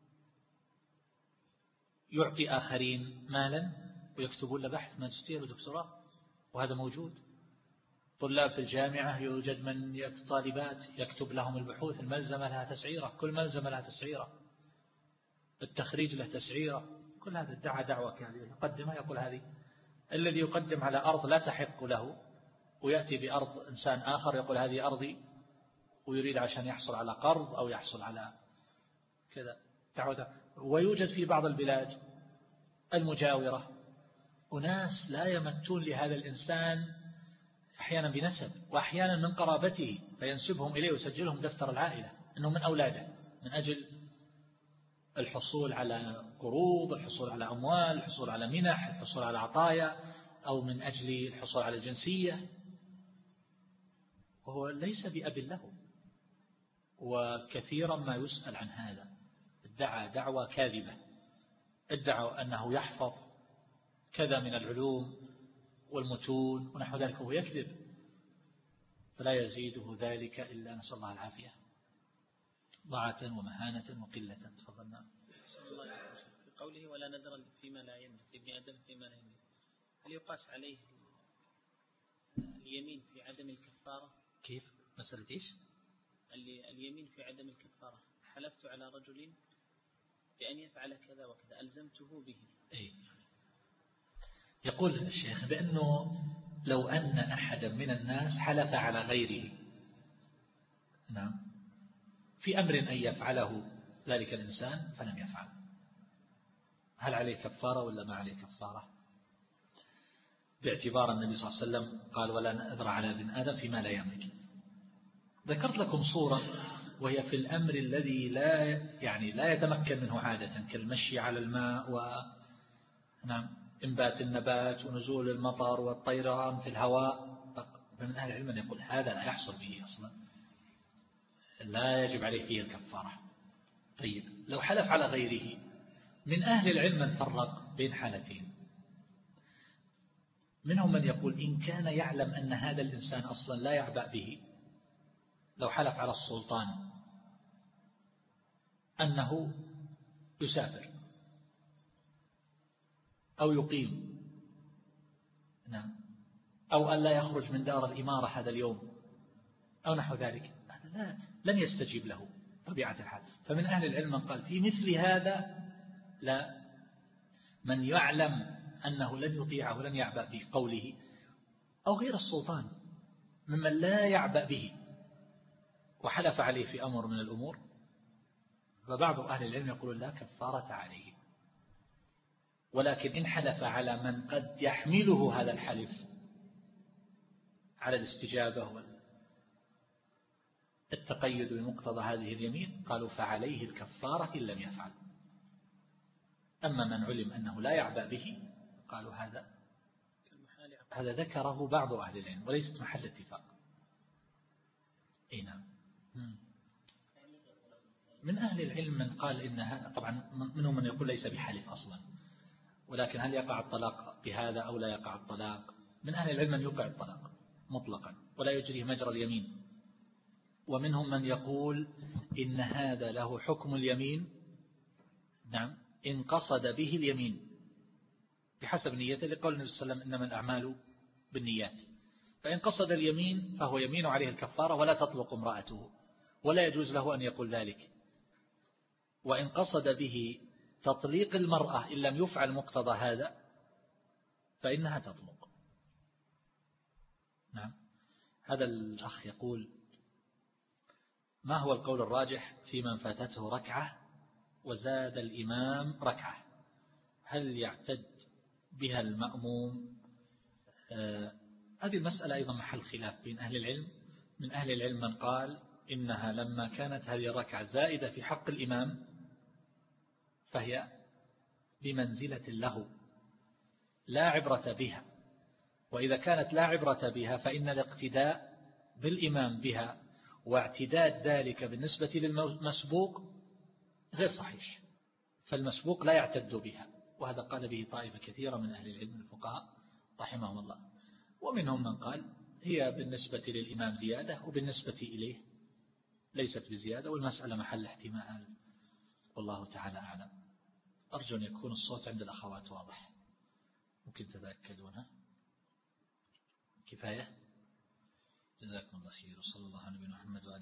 يعطي آخرين مالا ويكتبون له بحث ماجستير ودكتوراه، وهذا موجود. طلاب في الجامعة يوجد من طالبات يكتب لهم البحوث الملزمة لها تسعيرة، كل ملزمة لها تسعيرة، التخريج له تسعيرة، كل هذا ادعى دعوة كاذبة يقدمها، يقول هذه. الذي يقدم على أرض لا تحق له ويأتي بأرض إنسان آخر يقول هذه أرضي، ويريد عشان يحصل على قرض أو يحصل على كذا دعوة. ويوجد في بعض البلاد المجاورة أناس لا يمتون لهذا الإنسان أحيانا بنسب وأحيانا من قرابته، فينسبهم إليه ويسجلهم دفتر العائلة أنه من أولاده، من أجل الحصول على قروض، الحصول على أموال، الحصول على منح، الحصول على عطايا، أو من أجل الحصول على الجنسية، وهو ليس بأب له. وكثيرا ما يسأل عن هذا، ادعى دعوة كاذبة، ادعى أنه يحفظ كذا من العلوم والمتون ونحو ذلك، وهو يكذب، فلا يزيده ذلك إلا نسأل الله العافية، ضاعة ومهانة وقلة. تفضلنا. في قوله ولا نذرا فيما لا يملك ابن آدم فيما لا يملك، هل يقاس عليه اليمين في عدم الكفارة؟ كيف؟ مسألة إيش؟ اليمين في عدم الكفارة، حلفت على رجل بأن يفعل كذا وكذا ألزمته به. أي. يقول الشيخ بأنه لو أن أحدا من الناس حلف على غيره، نعم، في أمر أن يفعله ذلك الإنسان فلم يفعل، هل عليه كفارة ولا ما عليه كفارة؟ باعتبار النبي صلى الله عليه وسلم قال ولا نأذر على ابن آدم فيما لا يملك. ذكرت لكم صورة وهي في الأمر الذي لا يعني لا يتمكن منه عادة كالمشي على الماء و نعم إنبات النبات ونزول المطر والطيران في الهواء. فمن أهل العلم يقول هذا لا يحصل به أصلا، لا يجب عليه فيه الكفارة. طيب لو حلف على غيره، من أهل العلم من فرق بين حالتين. منهم من يقول إن كان يعلم أن هذا الإنسان أصلا لا يعبأ به، لو حلف على السلطان أنه يسافر أو يقيم نعم أو أن لا يخرج من دار الإمارة هذا اليوم أو نحو ذلك، هذا لن يستجيب له طبيعة الحال. فمن أهل العلم من قال في مثل هذا لا، من يعلم أنه لن يطيعه ولن يعبأ بقوله، أو غير السلطان ممن لا يعبأ به وحلف عليه في أمر من الأمور، فبعض أهل العلم يقولون لا كفارة عليه. ولكن إن حلف على من قد يحمله هذا الحلف على الاستجابة والتقيد بمقتضى هذه اليمين، قالوا فعليه الكفارة إن لم يفعل. أما من علم أنه لا يعبأ به قالوا هذا هذا ذكره بعض أهل العلم وليست محل اتفاق. أي نعم. من أهل العلم من قال إنها طبعا منهم من يقول ليس بحلف أصلا، ولكن هل يقع الطلاق بهذا أو لا يقع الطلاق؟ من أهل العلم من يقع الطلاق مطلقا ولا يجري مجرى اليمين. ومنهم من يقول إن هذا له حكم اليمين، نعم إن قصد به اليمين بحسب نيته، لقول النبي صلى الله عليه وسلم إنما الأعمال بالنيات. فإن قصد اليمين فهو يمين عليه الكفارة ولا تطلق امرأته، ولا يجوز له أن يقول ذلك. وإن قصد به تطليق المرأة إن لم يفعل مقتضى هذا فإنها تطلق. نعم. هذا الأخ يقول ما هو القول الراجح في من فاتته ركعة وزاد الإمام ركعة، هل يعتد بها المأموم؟ آه هذه المسألة أيضا محل خلاف بين أهل العلم. من أهل العلم من قال إنها لما كانت هذه الركعة زائدة في حق الإمام فهي بمنزلة له لا عبرة بها، وإذا كانت لا عبرة بها فإن الاقتداء بالإمام بها واعتداد ذلك بالنسبة للمسبوق غير صحيح، فالمسبوق لا يعتد بها. وهذا قال به طائفة كثيرة من أهل العلم الفقهاء رحمهم الله. ومنهم من قال هي بالنسبة للإمام زيادة وبالنسبة إليه ليست بزيادة، والمسألة محل احتمال والله تعالى أعلم. أرجو أن يكون الصوت عند الأخوات واضح، ممكن تتأكدونها. كفاية. جزاكم الله خير، وصلى الله على نبينا محمد وآله